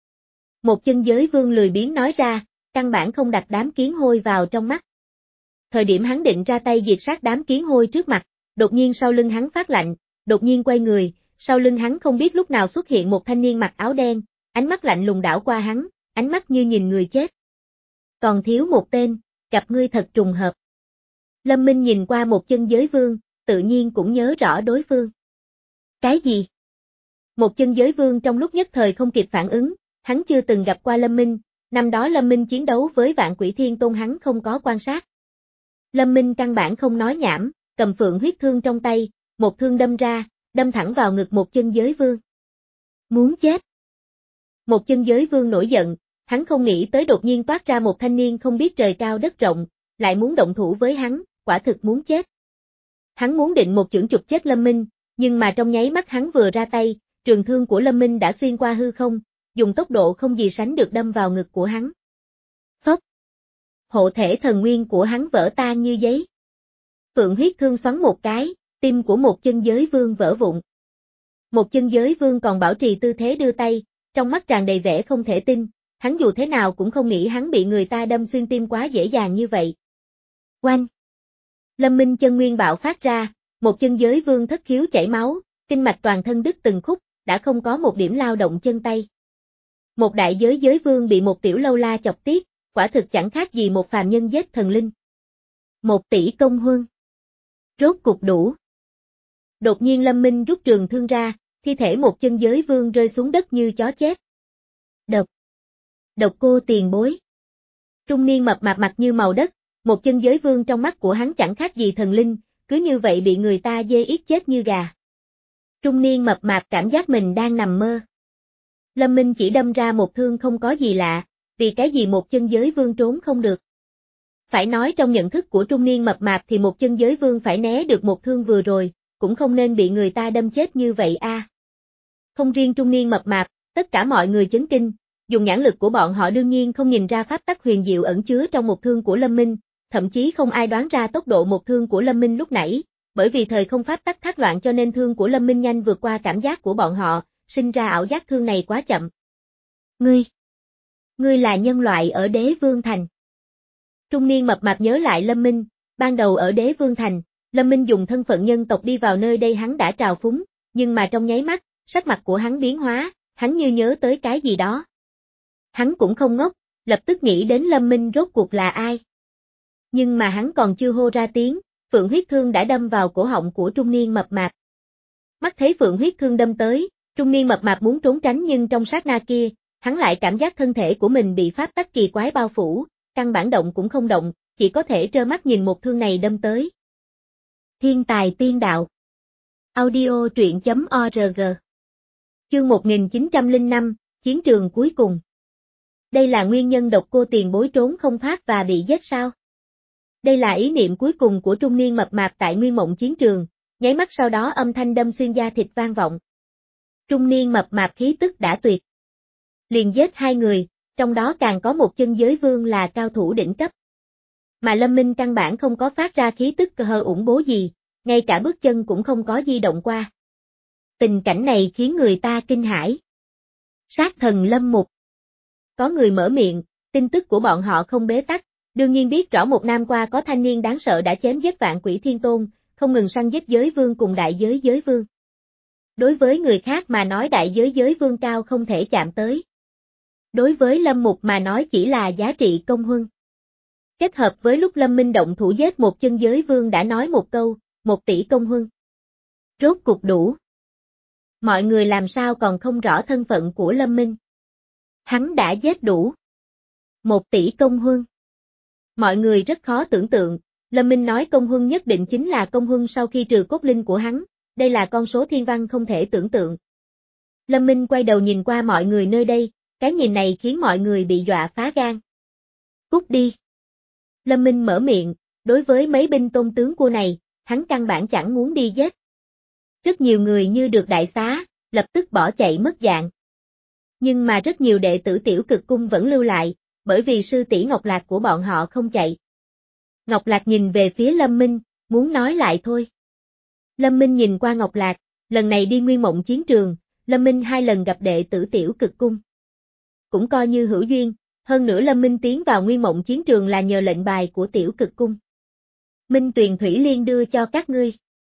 Một chân giới vương lười biếng nói ra, căn bản không đặt đám kiến hôi vào trong mắt. Thời điểm hắn định ra tay diệt sát đám kiến hôi trước mặt, đột nhiên sau lưng hắn phát lạnh, đột nhiên quay người, sau lưng hắn không biết lúc nào xuất hiện một thanh niên mặc áo đen, ánh mắt lạnh lùng đảo qua hắn, ánh mắt như nhìn người chết. Còn thiếu một tên, gặp ngươi thật trùng hợp. Lâm Minh nhìn qua một chân giới vương, tự nhiên cũng nhớ rõ đối phương. Cái gì? Một chân giới vương trong lúc nhất thời không kịp phản ứng, hắn chưa từng gặp qua Lâm Minh, năm đó Lâm Minh chiến đấu với Vạn Quỷ Thiên Tôn hắn không có quan sát. Lâm Minh căn bản không nói nhảm, cầm phượng huyết thương trong tay, một thương đâm ra, đâm thẳng vào ngực một chân giới vương. Muốn chết. Một chân giới vương nổi giận, hắn không nghĩ tới đột nhiên toát ra một thanh niên không biết trời cao đất rộng, lại muốn động thủ với hắn, quả thực muốn chết. Hắn muốn định một chưởng chụp chết Lâm Minh, nhưng mà trong nháy mắt hắn vừa ra tay, trường thương của Lâm Minh đã xuyên qua hư không, dùng tốc độ không gì sánh được đâm vào ngực của hắn. Phốc. Hộ thể thần nguyên của hắn vỡ tan như giấy. Phượng huyết thương xoắn một cái, tim của một chân giới vương vỡ vụn. Một chân giới vương còn bảo trì tư thế đưa tay, trong mắt tràn đầy vẻ không thể tin, hắn dù thế nào cũng không nghĩ hắn bị người ta đâm xuyên tim quá dễ dàng như vậy. Oanh! Lâm Minh chân nguyên bạo phát ra, một chân giới vương thất khiếu chảy máu, kinh mạch toàn thân đứt từng khúc, đã không có một điểm lao động chân tay. Một đại giới giới vương bị một tiểu lâu la chọc tiết, quả thực chẳng khác gì một phàm nhân giết thần linh. Một tỷ công huân. Rốt cục đủ. Đột nhiên Lâm Minh rút trường thương ra, thi thể một chân giới vương rơi xuống đất như chó chết. Độc. Độc cô tiền bối. Trung niên mập mạp mặt như màu đất, một chân giới vương trong mắt của hắn chẳng khác gì thần linh, cứ như vậy bị người ta dê ít chết như gà. Trung niên mập mạp cảm giác mình đang nằm mơ. Lâm Minh chỉ đâm ra một thương không có gì lạ, vì cái gì một chân giới vương trốn không được. Phải nói trong nhận thức của trung niên mập mạp thì một chân giới vương phải né được một thương vừa rồi, cũng không nên bị người ta đâm chết như vậy a. À. Không riêng trung niên mập mạp, tất cả mọi người chấn kinh, dùng nhãn lực của bọn họ đương nhiên không nhìn ra pháp tắc huyền diệu ẩn chứa trong một thương của Lâm Minh, thậm chí không ai đoán ra tốc độ một thương của Lâm Minh lúc nãy, bởi vì thời không pháp tắc thác loạn cho nên thương của Lâm Minh nhanh vượt qua cảm giác của bọn họ, sinh ra ảo giác thương này quá chậm. Ngươi, ngươi là nhân loại ở Đế Vương Thành. Trung niên mập mạp nhớ lại Lâm Minh, ban đầu ở Đế Vương Thành, Lâm Minh dùng thân phận nhân tộc đi vào nơi đây hắn đã trào phúng, nhưng mà trong nháy mắt, sắc mặt của hắn biến hóa, hắn như nhớ tới cái gì đó. Hắn cũng không ngốc, lập tức nghĩ đến Lâm Minh rốt cuộc là ai. Nhưng mà hắn còn chưa hô ra tiếng, phượng huyết thương đã đâm vào cổ họng của trung niên mập mạp. Mắt thấy phượng huyết thương đâm tới, trung niên mập mạp muốn trốn tránh nhưng trong sát na kia, hắn lại cảm giác thân thể của mình bị pháp tắc kỳ quái bao phủ, căn bản động cũng không động, chỉ có thể trơ mắt nhìn một thương này đâm tới. Thiên tài tiên đạo. Audio truyện chấm org. Chương một nghìn chín trăm lẻ năm, chiến trường cuối cùng. Đây là nguyên nhân độc cô tiền bối trốn không thoát và bị giết sao? Đây là ý niệm cuối cùng của trung niên mập mạp tại nguyên mộng chiến trường, nháy mắt sau đó âm thanh đâm xuyên da thịt vang vọng. Trung niên mập mạp khí tức đã tuyệt. Liền giết hai người, trong đó càng có một chân giới vương là cao thủ đỉnh cấp. Mà Lâm Minh căn bản không có phát ra khí tức cơ hơ ủng bố gì, ngay cả bước chân cũng không có di động qua. Tình cảnh này khiến người ta kinh hãi. Sát thần Lâm Mục. Có người mở miệng, tin tức của bọn họ không bế tắc, đương nhiên biết rõ một năm qua có thanh niên đáng sợ đã chém giết Vạn Quỷ Thiên Tôn, không ngừng săn giết giới vương cùng đại giới giới vương. Đối với người khác mà nói đại giới giới vương cao không thể chạm tới. Đối với Lâm Mục mà nói chỉ là giá trị công huân. Kết hợp với lúc Lâm Minh động thủ giết một chân giới vương đã nói một câu, một tỷ công huân. Rốt cục đủ. Mọi người làm sao còn không rõ thân phận của Lâm Minh. Hắn đã giết đủ. Một tỷ công huân. Mọi người rất khó tưởng tượng, Lâm Minh nói công huân nhất định chính là công huân sau khi trừ cốt linh của hắn, đây là con số thiên văn không thể tưởng tượng. Lâm Minh quay đầu nhìn qua mọi người nơi đây, cái nhìn này khiến mọi người bị dọa phá gan. Cút đi. Lâm Minh mở miệng, đối với mấy binh tôn tướng cua này, hắn căn bản chẳng muốn đi giết. Rất nhiều người như được đại xá, lập tức bỏ chạy mất dạng. Nhưng mà rất nhiều đệ tử tiểu cực cung vẫn lưu lại, bởi vì sư tỷ Ngọc Lạc của bọn họ không chạy. Ngọc Lạc nhìn về phía Lâm Minh, muốn nói lại thôi. Lâm Minh nhìn qua Ngọc Lạc, lần này đi nguyên mộng chiến trường, Lâm Minh hai lần gặp đệ tử tiểu cực cung. cũng coi như hữu duyên, hơn nữa Lâm Minh tiến vào Nguyên Mộng chiến trường là nhờ lệnh bài của Tiểu Cực Cung. Minh Tuyền Thủy Liên đưa cho các ngươi.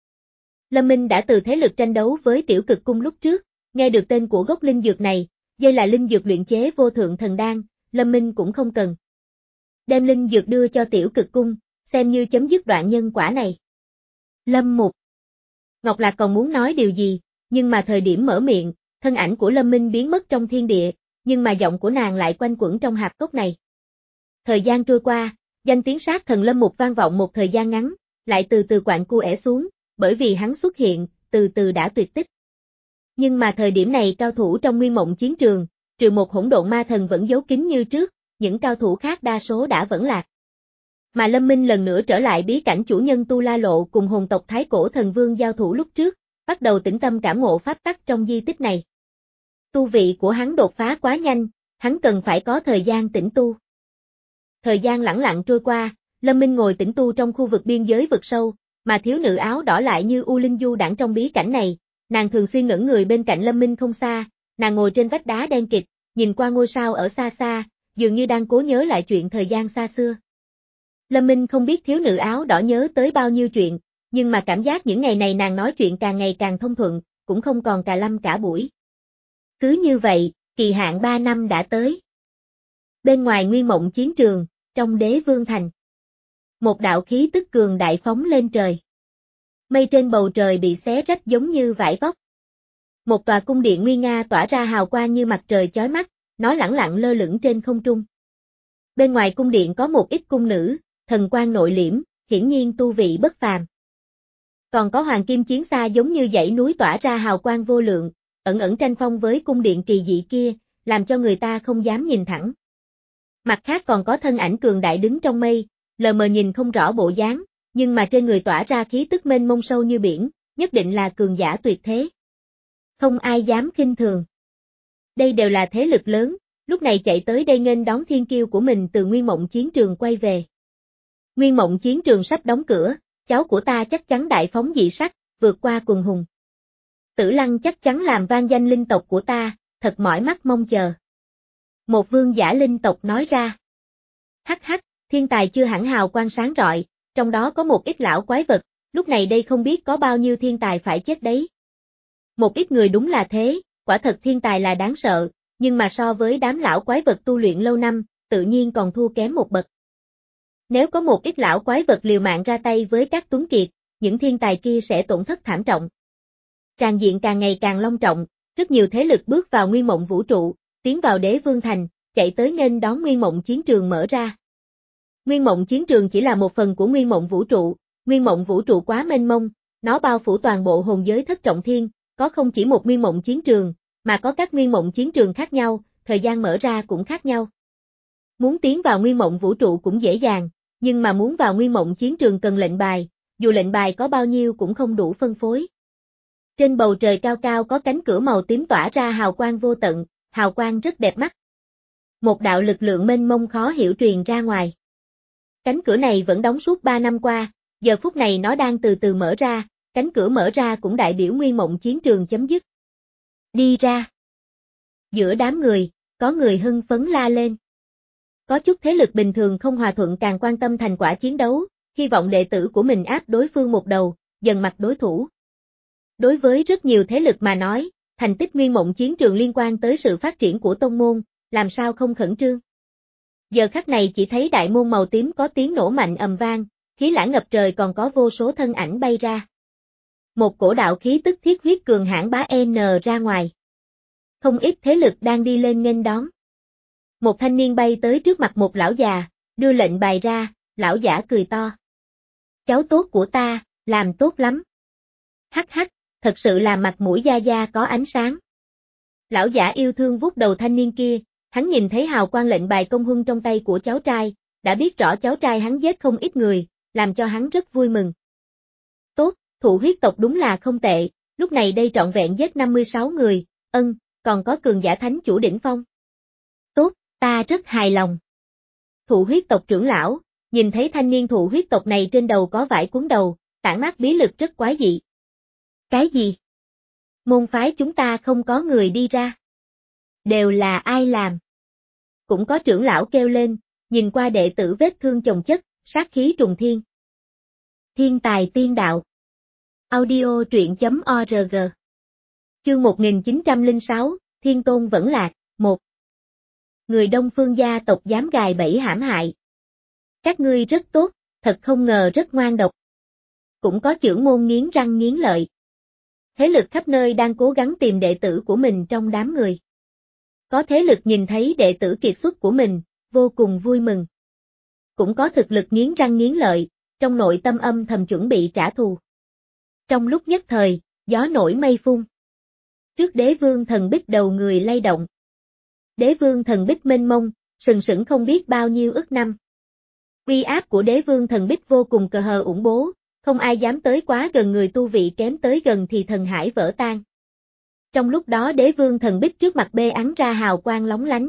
Lâm Minh đã từ thế lực tranh đấu với Tiểu Cực Cung lúc trước, nghe được tên của gốc linh dược này, đây là linh dược luyện chế vô thượng thần đan, Lâm Minh cũng không cần. Đem linh dược đưa cho Tiểu Cực Cung, xem như chấm dứt đoạn nhân quả này. Lâm Mục. Ngọc Lạc còn muốn nói điều gì, nhưng mà thời điểm mở miệng, thân ảnh của Lâm Minh biến mất trong thiên địa, nhưng mà giọng của nàng lại quanh quẩn trong hạp cốc này. Thời gian trôi qua, danh tiếng sát thần Lâm Mục vang vọng một thời gian ngắn, lại từ từ quạnh cua xuống, bởi vì hắn xuất hiện, từ từ đã tuyệt tích. Nhưng mà thời điểm này cao thủ trong Nguyên Mộng chiến trường, trừ một hỗn độn ma thần vẫn giấu kín như trước, những cao thủ khác đa số đã vẫn lạc. Mà Lâm Minh lần nữa trở lại bí cảnh chủ nhân Tu La Lộ cùng hồn tộc Thái Cổ Thần Vương giao thủ lúc trước, bắt đầu tĩnh tâm cảm ngộ pháp tắc trong di tích này. Tu vị của hắn đột phá quá nhanh, hắn cần phải có thời gian tĩnh tu. Thời gian lẳng lặng trôi qua, Lâm Minh ngồi tĩnh tu trong khu vực biên giới vực sâu, mà thiếu nữ áo đỏ lại như U Linh du đãng trong bí cảnh này, nàng thường xuyên ngẩn người bên cạnh Lâm Minh không xa, nàng ngồi trên vách đá đen kịt, nhìn qua ngôi sao ở xa xa, dường như đang cố nhớ lại chuyện thời gian xa xưa. Lâm Minh không biết thiếu nữ áo đỏ nhớ tới bao nhiêu chuyện, nhưng mà cảm giác những ngày này nàng nói chuyện càng ngày càng thông thuận, cũng không còn cà lâm cả buổi. Cứ như vậy, kỳ hạn ba năm đã tới. Bên ngoài Nguyên Mộng chiến trường, trong Đế Vương Thành. Một đạo khí tức cường đại phóng lên trời. Mây trên bầu trời bị xé rách giống như vải vóc. Một tòa cung điện nguy nga tỏa ra hào quang như mặt trời chói mắt, nó lẳng lặng lơ lửng trên không trung. Bên ngoài cung điện có một ít cung nữ, thần quang nội liễm, hiển nhiên tu vị bất phàm. Còn có hoàng kim chiến xa giống như dãy núi tỏa ra hào quang vô lượng, ẩn ẩn tranh phong với cung điện kỳ dị kia, làm cho người ta không dám nhìn thẳng. Mặt khác còn có thân ảnh cường đại đứng trong mây, lờ mờ nhìn không rõ bộ dáng, nhưng mà trên người tỏa ra khí tức mênh mông sâu như biển, nhất định là cường giả tuyệt thế. Không ai dám khinh thường. Đây đều là thế lực lớn, lúc này chạy tới đây nghênh đón thiên kiêu của mình từ Nguyên Mộng chiến trường quay về. Nguyên Mộng chiến trường sắp đóng cửa, cháu của ta chắc chắn đại phóng dị sắc, vượt qua quần hùng. Tử Lăng chắc chắn làm vang danh linh tộc của ta, thật mỏi mắt mong chờ. Một vương giả linh tộc nói ra. Hắc hắc, thiên tài chưa hẳn hào quang sáng rọi, trong đó có một ít lão quái vật, lúc này đây không biết có bao nhiêu thiên tài phải chết đấy. Một ít người đúng là thế, quả thật thiên tài là đáng sợ, nhưng mà so với đám lão quái vật tu luyện lâu năm, tự nhiên còn thua kém một bậc. Nếu có một ít lão quái vật liều mạng ra tay với các tuấn kiệt, những thiên tài kia sẽ tổn thất thảm trọng. Tràng diện càng ngày càng long trọng, rất nhiều thế lực bước vào Nguyên Mộng vũ trụ, tiến vào Đế Vương Thành, chạy tới nghênh đón Nguyên Mộng chiến trường mở ra. Nguyên Mộng chiến trường chỉ là một phần của Nguyên Mộng vũ trụ, Nguyên Mộng vũ trụ quá mênh mông, nó bao phủ toàn bộ hồn giới thất trọng thiên, có không chỉ một Nguyên Mộng chiến trường, mà có các Nguyên Mộng chiến trường khác nhau, thời gian mở ra cũng khác nhau. Muốn tiến vào Nguyên Mộng vũ trụ cũng dễ dàng, nhưng mà muốn vào Nguyên Mộng chiến trường cần lệnh bài, dù lệnh bài có bao nhiêu cũng không đủ phân phối. Trên bầu trời cao cao có cánh cửa màu tím tỏa ra hào quang vô tận, hào quang rất đẹp mắt. Một đạo lực lượng mênh mông khó hiểu truyền ra ngoài. Cánh cửa này vẫn đóng suốt ba năm qua, giờ phút này nó đang từ từ mở ra, cánh cửa mở ra cũng đại biểu Nguyên Mộng chiến trường chấm dứt. Đi ra. Giữa đám người, có người hưng phấn la lên. Có chút thế lực bình thường không hòa thuận càng quan tâm thành quả chiến đấu, hy vọng đệ tử của mình áp đối phương một đầu, dần mặt đối thủ. Đối với rất nhiều thế lực mà nói, thành tích Nguyên Mộng chiến trường liên quan tới sự phát triển của tông môn, làm sao không khẩn trương. Giờ khắc này chỉ thấy đại môn màu tím có tiếng nổ mạnh ầm vang, khí lãng ngập trời còn có vô số thân ảnh bay ra. Một cổ đạo khí tức thiết huyết cường hãn bá n ra ngoài. Không ít thế lực đang đi lên nghênh đón. Một thanh niên bay tới trước mặt một lão già, đưa lệnh bài ra, lão giả cười to. Cháu tốt của ta, làm tốt lắm. Hắc hắc, thật sự là mặt mũi gia gia có ánh sáng. Lão giả yêu thương vuốt đầu thanh niên kia, hắn nhìn thấy hào quang lệnh bài công huân trong tay của cháu trai, đã biết rõ cháu trai hắn giết không ít người, làm cho hắn rất vui mừng. Tốt, thụ huyết tộc đúng là không tệ, lúc này đây trọn vẹn giết năm mươi sáu người, ân, còn có cường giả thánh chủ đỉnh phong. Tốt, ta rất hài lòng. Thụ huyết tộc trưởng lão, nhìn thấy thanh niên thụ huyết tộc này trên đầu có vải cuốn đầu, tản mát bí lực rất quái dị. Cái gì? Môn phái chúng ta không có người đi ra. Đều là ai làm? Cũng có trưởng lão kêu lên, nhìn qua đệ tử vết thương chồng chất, sát khí trùng thiên. Thiên tài tiên đạo. Audio truyện chấm org. Chương một nghìn chín trăm lẻ sáu, Thiên Tôn vẫn lạc, một. Người Đông Phương gia tộc dám gài bẫy hãm hại. Các ngươi rất tốt, thật không ngờ rất ngoan độc. Cũng có chưởng môn nghiến răng nghiến lợi. Thế lực khắp nơi đang cố gắng tìm đệ tử của mình trong đám người. Có thế lực nhìn thấy đệ tử kiệt xuất của mình, vô cùng vui mừng. Cũng có thực lực nghiến răng nghiến lợi, trong nội tâm âm thầm chuẩn bị trả thù. Trong lúc nhất thời, gió nổi mây phun. Trước đế vương thần bích đầu người lay động. Đế vương thần bích mênh mông, sừng sững không biết bao nhiêu ức năm. Uy áp của đế vương thần bích vô cùng cờ hờ ủng bố, không ai dám tới quá gần, người tu vị kém tới gần thì thần hải vỡ tan. Trong lúc đó đế vương thần bích trước mặt bê ắn ra hào quang lóng lánh.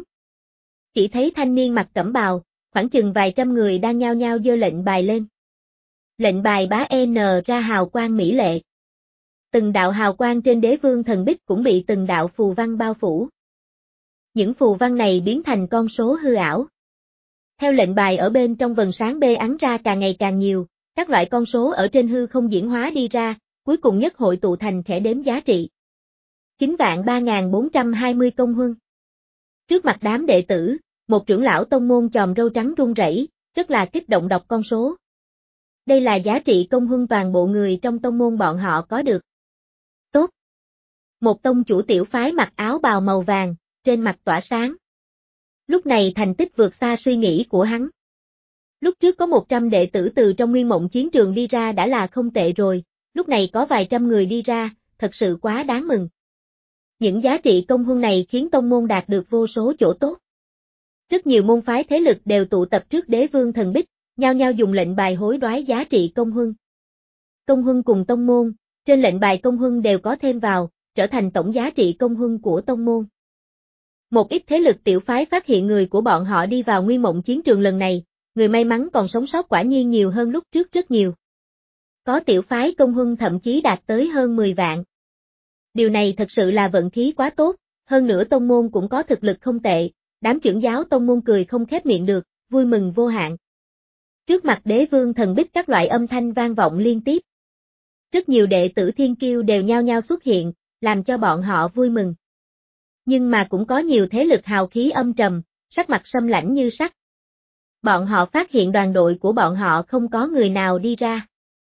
Chỉ thấy thanh niên mặc cẩm bào, khoảng chừng vài trăm người đang nhao nhao giơ lệnh bài lên. Lệnh bài bá N ra hào quang mỹ lệ. Từng đạo hào quang trên đế vương thần bích cũng bị từng đạo phù văn bao phủ. Những phù văn này biến thành con số hư ảo. Theo lệnh bài ở bên trong vầng sáng bê ắn ra càng ngày càng nhiều, các loại con số ở trên hư không diễn hóa đi ra, cuối cùng nhất hội tụ thành thẻ đếm giá trị. chín vạn ba nghìn bốn trăm hai mươi công huân. Trước mặt đám đệ tử, một trưởng lão tông môn chòm râu trắng run rẩy, rất là kích động đọc con số. Đây là giá trị công huân toàn bộ người trong tông môn bọn họ có được. Tốt. Một tông chủ tiểu phái mặc áo bào màu vàng, trên mặt tỏa sáng. Lúc này thành tích vượt xa suy nghĩ của hắn. Lúc trước có một trăm đệ tử từ trong nguyên mộng chiến trường đi ra đã là không tệ rồi, lúc này có vài trăm người đi ra, thật sự quá đáng mừng. Những giá trị công huân này khiến tông môn đạt được vô số chỗ tốt. Rất nhiều môn phái thế lực đều tụ tập trước đế vương thần bích, nhao nhao dùng lệnh bài hối đoái giá trị công huân. Công huân cùng tông môn, trên lệnh bài công huân đều có thêm vào, trở thành tổng giá trị công huân của tông môn. Một ít thế lực tiểu phái phát hiện người của bọn họ đi vào nguyên mộng chiến trường lần này, người may mắn còn sống sót quả nhiên nhiều hơn lúc trước rất nhiều. Có tiểu phái công huân thậm chí đạt tới hơn mười vạn. Điều này thật sự là vận khí quá tốt, hơn nữa tông môn cũng có thực lực không tệ, đám trưởng giáo tông môn cười không khép miệng được, vui mừng vô hạn. Trước mặt đế vương thần bích các loại âm thanh vang vọng liên tiếp. Rất nhiều đệ tử thiên kiêu đều nhao nhao xuất hiện, làm cho bọn họ vui mừng. Nhưng mà cũng có nhiều thế lực hào khí âm trầm, sắc mặt sâm lãnh như sắt. Bọn họ phát hiện đoàn đội của bọn họ không có người nào đi ra.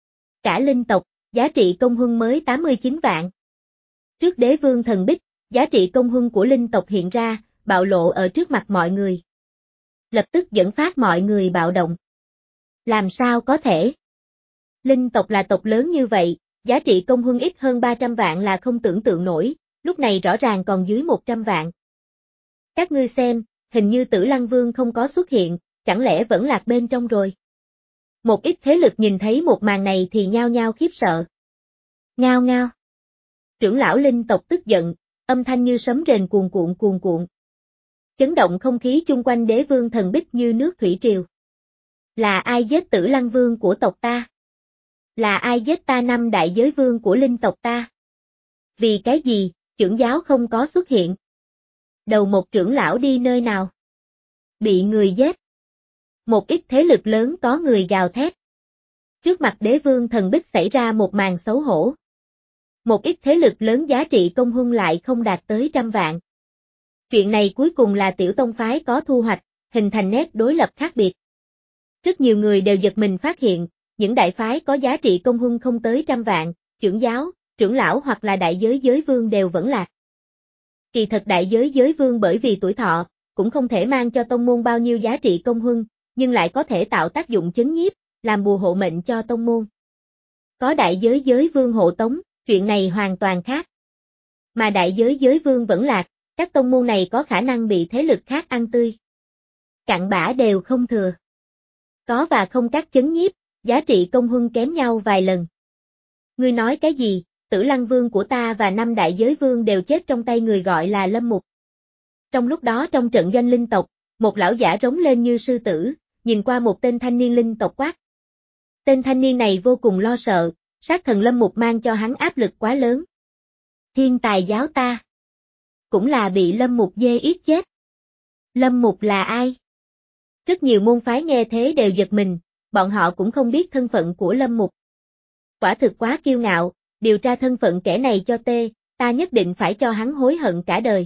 Cả linh tộc, giá trị công huân mới tám mươi chín vạn. Trước đế vương thần bích, giá trị công huân của linh tộc hiện ra, bạo lộ ở trước mặt mọi người. Lập tức dẫn phát mọi người bạo động. Làm sao có thể? Linh tộc là tộc lớn như vậy, giá trị công huân ít hơn ba trăm vạn là không tưởng tượng nổi, lúc này rõ ràng còn dưới một trăm vạn. Các ngươi xem, hình như Tử Lăng Vương không có xuất hiện, chẳng lẽ vẫn lạc bên trong rồi? Một ít thế lực nhìn thấy một màn này thì nhao nhao khiếp sợ. Ngao ngao. Trưởng lão linh tộc tức giận, âm thanh như sấm rền cuồn cuộn cuồn cuộn. Chấn động không khí chung quanh đế vương thần bích như nước thủy triều. Là ai giết Tử Lăng Vương của tộc ta? Là ai giết ta năm đại giới vương của linh tộc ta? Vì cái gì, trưởng giáo không có xuất hiện? Đầu một trưởng lão đi nơi nào? Bị người giết. Một ít thế lực lớn có người gào thét. Trước mặt đế vương thần bích xảy ra một màn xấu hổ. Một ít thế lực lớn giá trị công huân lại không đạt tới trăm vạn. Chuyện này cuối cùng là tiểu tông phái có thu hoạch, hình thành nét đối lập khác biệt. Rất nhiều người đều giật mình phát hiện, những đại phái có giá trị công huân không tới trăm vạn, trưởng giáo, trưởng lão hoặc là đại giới giới vương đều vẫn lạc. Kỳ thật đại giới giới vương bởi vì tuổi thọ, cũng không thể mang cho tông môn bao nhiêu giá trị công huân, nhưng lại có thể tạo tác dụng chấn nhiếp, làm bùa hộ mệnh cho tông môn. Có đại giới giới vương hộ tống, chuyện này hoàn toàn khác. Mà đại giới giới vương vẫn lạc, các tông môn này có khả năng bị thế lực khác ăn tươi. Cặn bã đều không thừa. Có và không các chấn nhiếp, giá trị công huân kém nhau vài lần. Ngươi nói cái gì, Tử Lăng Vương của ta và năm đại giới vương đều chết trong tay người gọi là Lâm Mục. Trong lúc đó trong trận doanh linh tộc, một lão giả rống lên như sư tử, nhìn qua một tên thanh niên linh tộc quát. Tên thanh niên này vô cùng lo sợ, sát thần Lâm Mục mang cho hắn áp lực quá lớn. Thiên tài giáo ta. Cũng là bị Lâm Mục dê yết chết. Lâm Mục là ai? Rất nhiều môn phái nghe thế đều giật mình, bọn họ cũng không biết thân phận của Lâm Mục. Quả thực quá kiêu ngạo, điều tra thân phận kẻ này cho tê, ta nhất định phải cho hắn hối hận cả đời.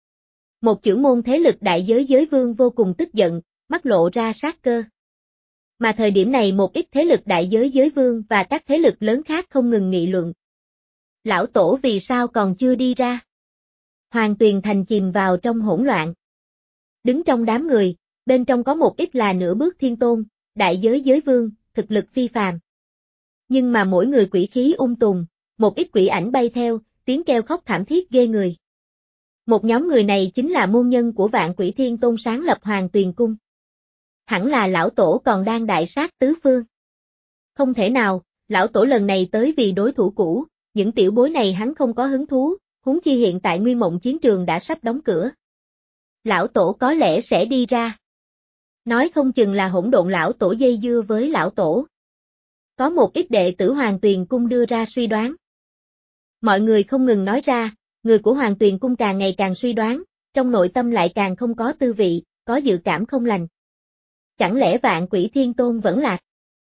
Một chưởng môn thế lực đại giới giới vương vô cùng tức giận, mắt lộ ra sát cơ. Mà thời điểm này một ít thế lực đại giới giới vương và các thế lực lớn khác không ngừng nghị luận. Lão tổ vì sao còn chưa đi ra? Hoàng Tuyền Thành chìm vào trong hỗn loạn. Đứng trong đám người, bên trong có một ít là nửa bước thiên tôn, đại giới giới vương, thực lực phi phàm. Nhưng mà mỗi người quỷ khí ung tùm, một ít quỷ ảnh bay theo, tiếng kêu khóc thảm thiết ghê người. Một nhóm người này chính là môn nhân của Vạn Quỷ Thiên Tôn sáng lập Hoàng Tuyền Cung. Hẳn là lão tổ còn đang đại sát tứ phương. Không thể nào, lão tổ lần này tới vì đối thủ cũ, những tiểu bối này hắn không có hứng thú, huống chi hiện tại Nguyên Mộng chiến trường đã sắp đóng cửa. Lão tổ có lẽ sẽ đi ra. Nói không chừng là hỗn độn lão tổ dây dưa với lão tổ. Có một ít đệ tử Hoàng Tuyền Cung đưa ra suy đoán. Mọi người không ngừng nói ra, người của Hoàng Tuyền Cung càng ngày càng suy đoán, trong nội tâm lại càng không có tư vị, có dự cảm không lành. Chẳng lẽ Vạn Quỷ Thiên Tôn vẫn lạc?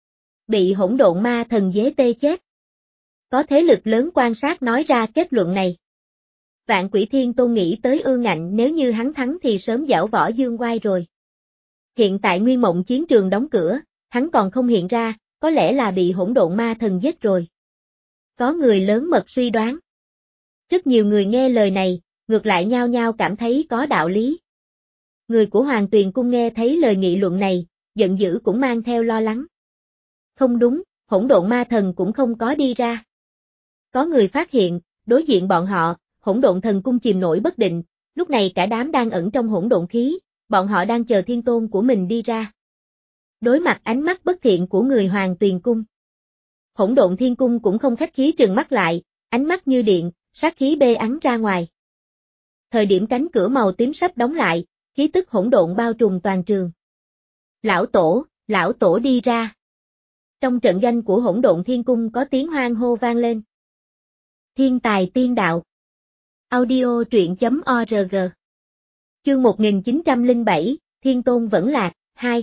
Bị hỗn độn ma thần dế tê chết? Có thế lực lớn quan sát nói ra kết luận này. Vạn Quỷ Thiên Tôn nghĩ tới ương ngạnh nếu như hắn thắng thì sớm giảo võ dương oai rồi. Hiện tại Nguyên Mộng chiến trường đóng cửa, hắn còn không hiện ra, có lẽ là bị hỗn độn ma thần giết rồi. Có người lớn mật suy đoán. Rất nhiều người nghe lời này, ngược lại nhao nhao cảm thấy có đạo lý. Người của Hoàng Tuyền Cung nghe thấy lời nghị luận này, giận dữ cũng mang theo lo lắng. Không đúng, hỗn độn ma thần cũng không có đi ra. Có người phát hiện, đối diện bọn họ, hỗn độn thần cung chìm nổi bất định, lúc này cả đám đang ẩn trong hỗn độn khí, bọn họ đang chờ thiên tôn của mình đi ra. Đối mặt ánh mắt bất thiện của người Hoàng Tuyền Cung. Hỗn độn thiên cung cũng không khách khí trừng mắt lại, ánh mắt như điện, sát khí bê ắn ra ngoài. Thời điểm cánh cửa màu tím sắp đóng lại, khí tức hỗn độn bao trùm toàn trường. Lão tổ, lão tổ đi ra. Trong trận doanh của hỗn độn thiên cung có tiếng hoan hô vang lên. Thiên tài tiên đạo. Audio truyện chấm org. Chương một nghìn chín trăm lẻ bảy, Thiên Tôn vẫn lạc, hai.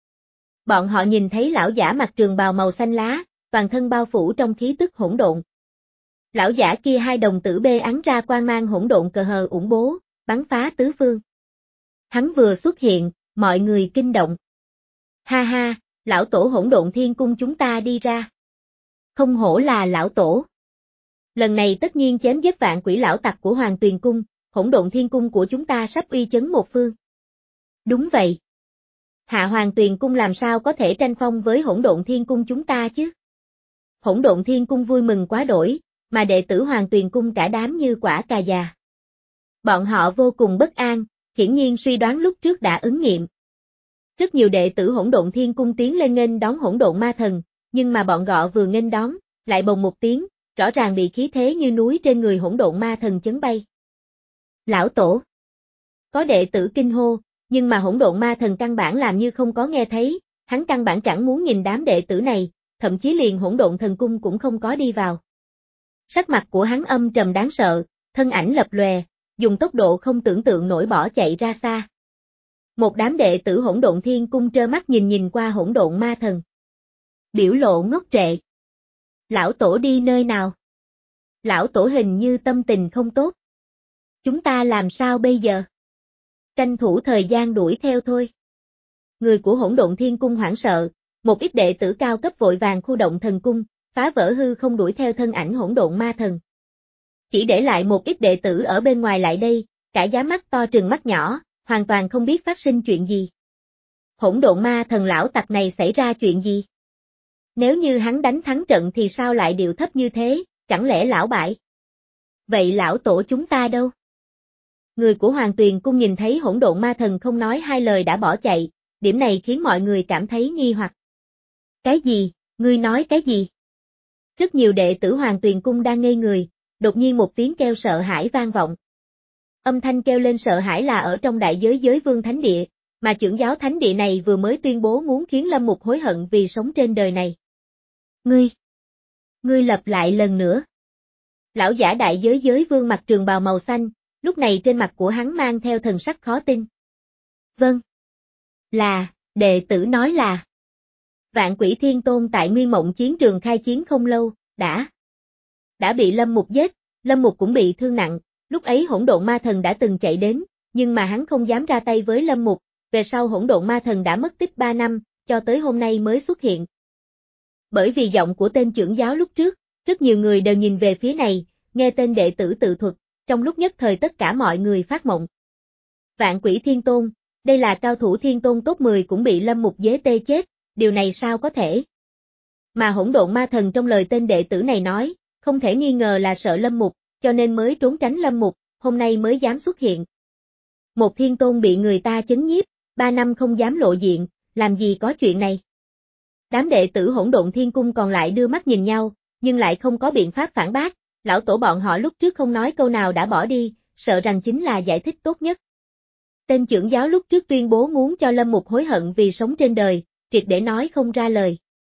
Bọn họ nhìn thấy lão giả mặc trường bào màu xanh lá, toàn thân bao phủ trong khí tức hỗn độn. Lão giả kia hai đồng tử bê ắn ra quang mang hỗn độn cờ hờ ủng bố, bắn phá tứ phương. Hắn vừa xuất hiện, mọi người kinh động. Ha ha, lão tổ hỗn độn thiên cung chúng ta đi ra. Không hổ là lão tổ. Lần này tất nhiên chém giết vạn quỷ lão tặc của Hoàng Tuyền Cung, hỗn độn thiên cung của chúng ta sắp uy chấn một phương. Đúng vậy. Hạ Hoàng Tuyền Cung làm sao có thể tranh phong với hỗn độn thiên cung chúng ta chứ? Hỗn độn thiên cung vui mừng quá đổi, mà đệ tử Hoàng Tuyền Cung cả đám như quả cà già. Bọn họ vô cùng bất an, hiển nhiên suy đoán lúc trước đã ứng nghiệm. Rất nhiều đệ tử hỗn độn thiên cung tiến lên nghênh đón hỗn độn ma thần, nhưng mà bọn gọ vừa nghênh đón, lại bồng một tiếng, rõ ràng bị khí thế như núi trên người hỗn độn ma thần chấn bay. Lão tổ. Có đệ tử kinh hô, nhưng mà hỗn độn ma thần căn bản làm như không có nghe thấy, hắn căn bản chẳng muốn nhìn đám đệ tử này, thậm chí liền hỗn độn thần cung cũng không có đi vào. Sắc mặt của hắn âm trầm đáng sợ, thân ảnh lập lòe, dùng tốc độ không tưởng tượng nổi bỏ chạy ra xa. Một đám đệ tử hỗn độn thiên cung trơ mắt nhìn nhìn qua hỗn độn ma thần. Biểu lộ ngốc trệ. Lão tổ đi nơi nào? Lão tổ hình như tâm tình không tốt. Chúng ta làm sao bây giờ? Tranh thủ thời gian đuổi theo thôi. Người của hỗn độn thiên cung hoảng sợ, một ít đệ tử cao cấp vội vàng khu động thần cung, phá vỡ hư không đuổi theo thân ảnh hỗn độn ma thần. Chỉ để lại một ít đệ tử ở bên ngoài lại đây, cả giá mắt to trừng mắt nhỏ, hoàn toàn không biết phát sinh chuyện gì. Hỗn độn ma thần lão tặc này xảy ra chuyện gì? Nếu như hắn đánh thắng trận thì sao lại điệu thấp như thế, chẳng lẽ lão bại? Vậy lão tổ chúng ta đâu? Người của Hoàng Tuyền Cung nhìn thấy hỗn độn ma thần không nói hai lời đã bỏ chạy, điểm này khiến mọi người cảm thấy nghi hoặc. Cái gì, ngươi nói cái gì? Rất nhiều đệ tử Hoàng Tuyền Cung đang ngây người, đột nhiên một tiếng kêu sợ hãi vang vọng. Âm thanh kêu lên sợ hãi là ở trong đại giới giới vương thánh địa, mà trưởng giáo thánh địa này vừa mới tuyên bố muốn khiến Lâm Mục hối hận vì sống trên đời này. Ngươi! Ngươi lặp lại lần nữa. Lão giả đại giới giới vương mặc trường bào màu xanh, lúc này trên mặt của hắn mang theo thần sắc khó tin. Vâng. Là, đệ tử nói là. Vạn Quỷ Thiên Tôn tại Nguyên Mộng chiến trường khai chiến không lâu, đã. Đã bị Lâm Mục giết, Lâm Mục cũng bị thương nặng, lúc ấy Hỗn Độn Ma Thần đã từng chạy đến, nhưng mà hắn không dám ra tay với Lâm Mục, về sau Hỗn Độn Ma Thần đã mất tích ba năm, cho tới hôm nay mới xuất hiện. Bởi vì giọng của tên trưởng giáo lúc trước, rất nhiều người đều nhìn về phía này, nghe tên đệ tử tự thuật, trong lúc nhất thời tất cả mọi người phát mộng. Vạn Quỷ Thiên Tôn, đây là cao thủ Thiên Tôn top mười cũng bị Lâm Mục dế tê chết, điều này sao có thể? Mà Hỗn Độn Ma Thần trong lời tên đệ tử này nói, không thể nghi ngờ là sợ Lâm Mục, cho nên mới trốn tránh Lâm Mục, hôm nay mới dám xuất hiện. Một Thiên Tôn bị người ta chấn nhiếp, ba năm không dám lộ diện, làm gì có chuyện này. Đám đệ tử Hỗn Độn Thiên Cung còn lại đưa mắt nhìn nhau, nhưng lại không có biện pháp phản bác, lão tổ bọn họ lúc trước không nói câu nào đã bỏ đi, sợ rằng chính là giải thích tốt nhất. Tên trưởng giáo lúc trước tuyên bố muốn cho Lâm Mục hối hận vì sống trên đời, triệt để nói không ra lời.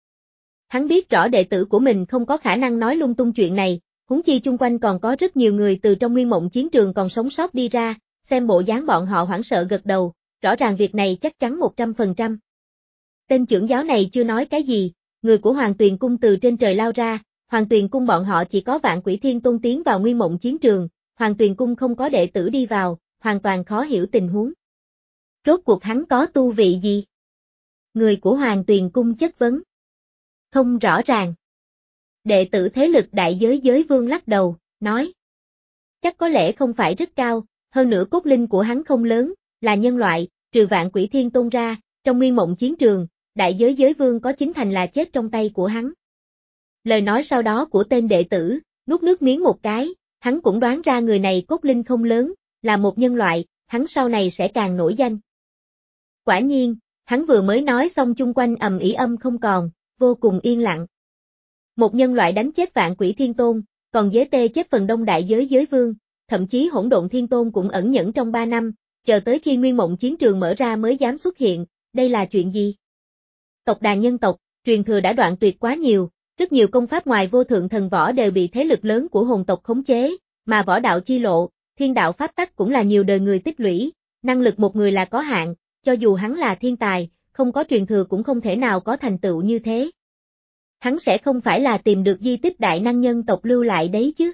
Hắn biết rõ đệ tử của mình không có khả năng nói lung tung chuyện này, huống chi chung quanh còn có rất nhiều người từ trong Nguyên Mộng chiến trường còn sống sót đi ra, xem bộ dáng bọn họ hoảng sợ gật đầu, rõ ràng việc này chắc chắn một trăm phần trăm. Tên trưởng giáo này chưa nói cái gì, người của Hoàng Tuyền Cung từ trên trời lao ra, Hoàng Tuyền Cung bọn họ chỉ có Vạn Quỷ Thiên Tôn tiến vào Nguyên Mộng chiến trường, Hoàng Tuyền Cung không có đệ tử đi vào, hoàn toàn khó hiểu tình huống. Rốt cuộc hắn có tu vị gì? Người của Hoàng Tuyền Cung chất vấn. Không rõ ràng. Đệ tử thế lực đại giới giới vương lắc đầu, nói. Chắc có lẽ không phải rất cao, hơn nữa cốt linh của hắn không lớn, là nhân loại, trừ Vạn Quỷ Thiên Tôn ra, trong Nguyên Mộng chiến trường, đại giới giới vương có chính thành là chết trong tay của hắn. Lời nói sau đó của tên đệ tử, nuốt nước miếng một cái, hắn cũng đoán ra người này cốt linh không lớn, là một nhân loại, hắn sau này sẽ càng nổi danh. Quả nhiên, hắn vừa mới nói xong chung quanh ầm ĩ âm không còn, vô cùng yên lặng. Một nhân loại đánh chết Vạn Quỷ Thiên Tôn, còn dế tê chết phần đông đại giới giới vương, thậm chí Hỗn Độn Thiên Tôn cũng ẩn nhẫn trong ba năm, chờ tới khi Nguyên Mộng chiến trường mở ra mới dám xuất hiện, đây là chuyện gì? Tộc đàn nhân tộc, truyền thừa đã đoạn tuyệt quá nhiều, rất nhiều công pháp ngoài vô thượng thần võ đều bị thế lực lớn của hồn tộc khống chế, mà võ đạo chi lộ, thiên đạo pháp tắc cũng là nhiều đời người tích lũy, năng lực một người là có hạn, cho dù hắn là thiên tài, không có truyền thừa cũng không thể nào có thành tựu như thế. Hắn sẽ không phải là tìm được di tích đại năng nhân tộc lưu lại đấy chứ?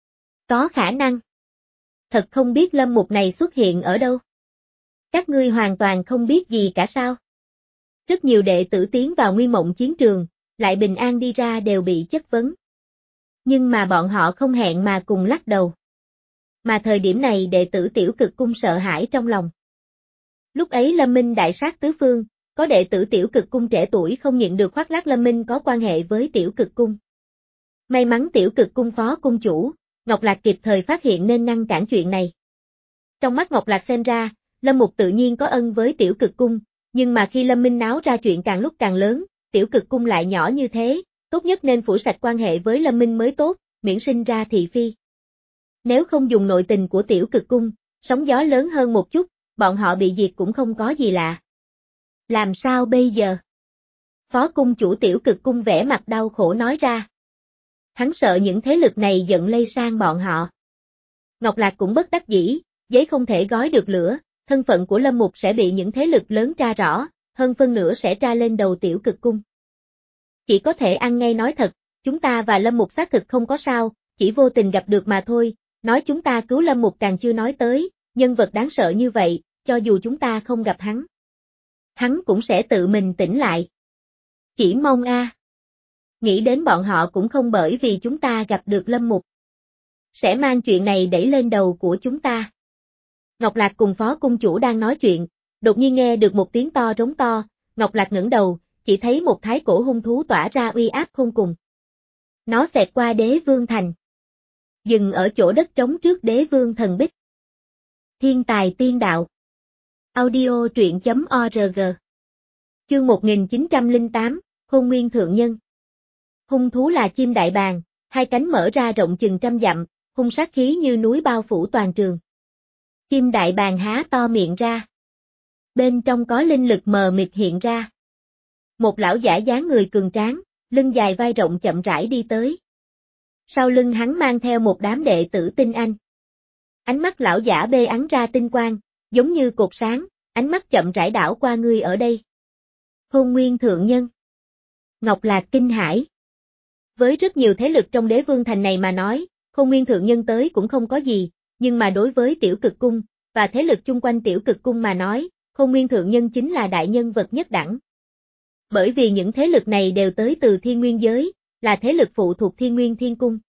Có khả năng. Thật không biết Lâm Mục này xuất hiện ở đâu. Các ngươi hoàn toàn không biết gì cả sao? Rất nhiều đệ tử tiến vào Nguyên Mộng chiến trường, lại bình an đi ra đều bị chất vấn. Nhưng mà bọn họ không hẹn mà cùng lắc đầu. Mà thời điểm này đệ tử Tiểu Cực Cung sợ hãi trong lòng. Lúc ấy Lâm Minh đại sát tứ phương, có đệ tử Tiểu Cực Cung trẻ tuổi không nhịn được khoác lác Lâm Minh có quan hệ với Tiểu Cực Cung. May mắn Tiểu Cực Cung phó cung chủ, Ngọc Lạc kịp thời phát hiện nên ngăn cản chuyện này. Trong mắt Ngọc Lạc xem ra, Lâm Mục tự nhiên có ân với Tiểu Cực Cung, nhưng mà khi Lâm Minh náo ra chuyện càng lúc càng lớn, Tiểu Cực Cung lại nhỏ như thế, tốt nhất nên phủ sạch quan hệ với Lâm Minh mới tốt, miễn sinh ra thị phi. Nếu không dùng nội tình của Tiểu Cực Cung, sóng gió lớn hơn một chút, bọn họ bị diệt cũng không có gì lạ. Làm sao bây giờ? Phó cung chủ Tiểu Cực Cung vẻ mặt đau khổ nói ra. Hắn sợ những thế lực này giận lây sang bọn họ. Ngọc Lạc cũng bất đắc dĩ, giấy không thể gói được lửa, thân phận của Lâm Mục sẽ bị những thế lực lớn tra rõ, hơn phân nửa sẽ tra lên đầu Tiểu Cực Cung. Chỉ có thể ăn ngay nói thật, chúng ta và Lâm Mục xác thực không có sao, chỉ vô tình gặp được mà thôi, nói chúng ta cứu Lâm Mục càng chưa nói tới, nhân vật đáng sợ như vậy, cho dù chúng ta không gặp hắn. Hắn cũng sẽ tự mình tỉnh lại. Chỉ mong a. À. Nghĩ đến bọn họ cũng không bởi vì chúng ta gặp được Lâm Mục. Sẽ mang chuyện này đẩy lên đầu của chúng ta. Ngọc Lạc cùng phó cung chủ đang nói chuyện, đột nhiên nghe được một tiếng to rống to, Ngọc Lạc ngẩng đầu, chỉ thấy một thái cổ hung thú tỏa ra uy áp khôn cùng. Nó xẹt qua Đế Vương Thành. Dừng ở chỗ đất trống trước Đế Vương Thần Bích. Thiên tài tiên đạo. Audio truyện chấm org. Chương một nghìn chín trăm lẻ tám, Khôn Nguyên Thượng Nhân. Hung thú là chim đại bàng, hai cánh mở ra rộng chừng trăm dặm, hung sát khí như núi bao phủ toàn trường. Chim đại bàng há to miệng ra. Bên trong có linh lực mờ mịt hiện ra. Một lão giả dáng người cường tráng, lưng dài vai rộng chậm rãi đi tới. Sau lưng hắn mang theo một đám đệ tử tinh anh. Ánh mắt lão giả bê ắn ra tinh quang, giống như cột sáng, ánh mắt chậm rãi đảo qua ngươi ở đây. Khôn Nguyên Thượng Nhân. Ngọc Lạc kinh hãi. Với rất nhiều thế lực trong Đế Vương Thành này mà nói, Khôn Nguyên Thượng Nhân tới cũng không có gì, nhưng mà đối với Tiểu Cực Cung, và thế lực chung quanh Tiểu Cực Cung mà nói, Khôn Nguyên Thượng Nhân chính là đại nhân vật nhất đẳng. Bởi vì những thế lực này đều tới từ Thiên Nguyên giới, là thế lực phụ thuộc Thiên Nguyên Thiên Cung.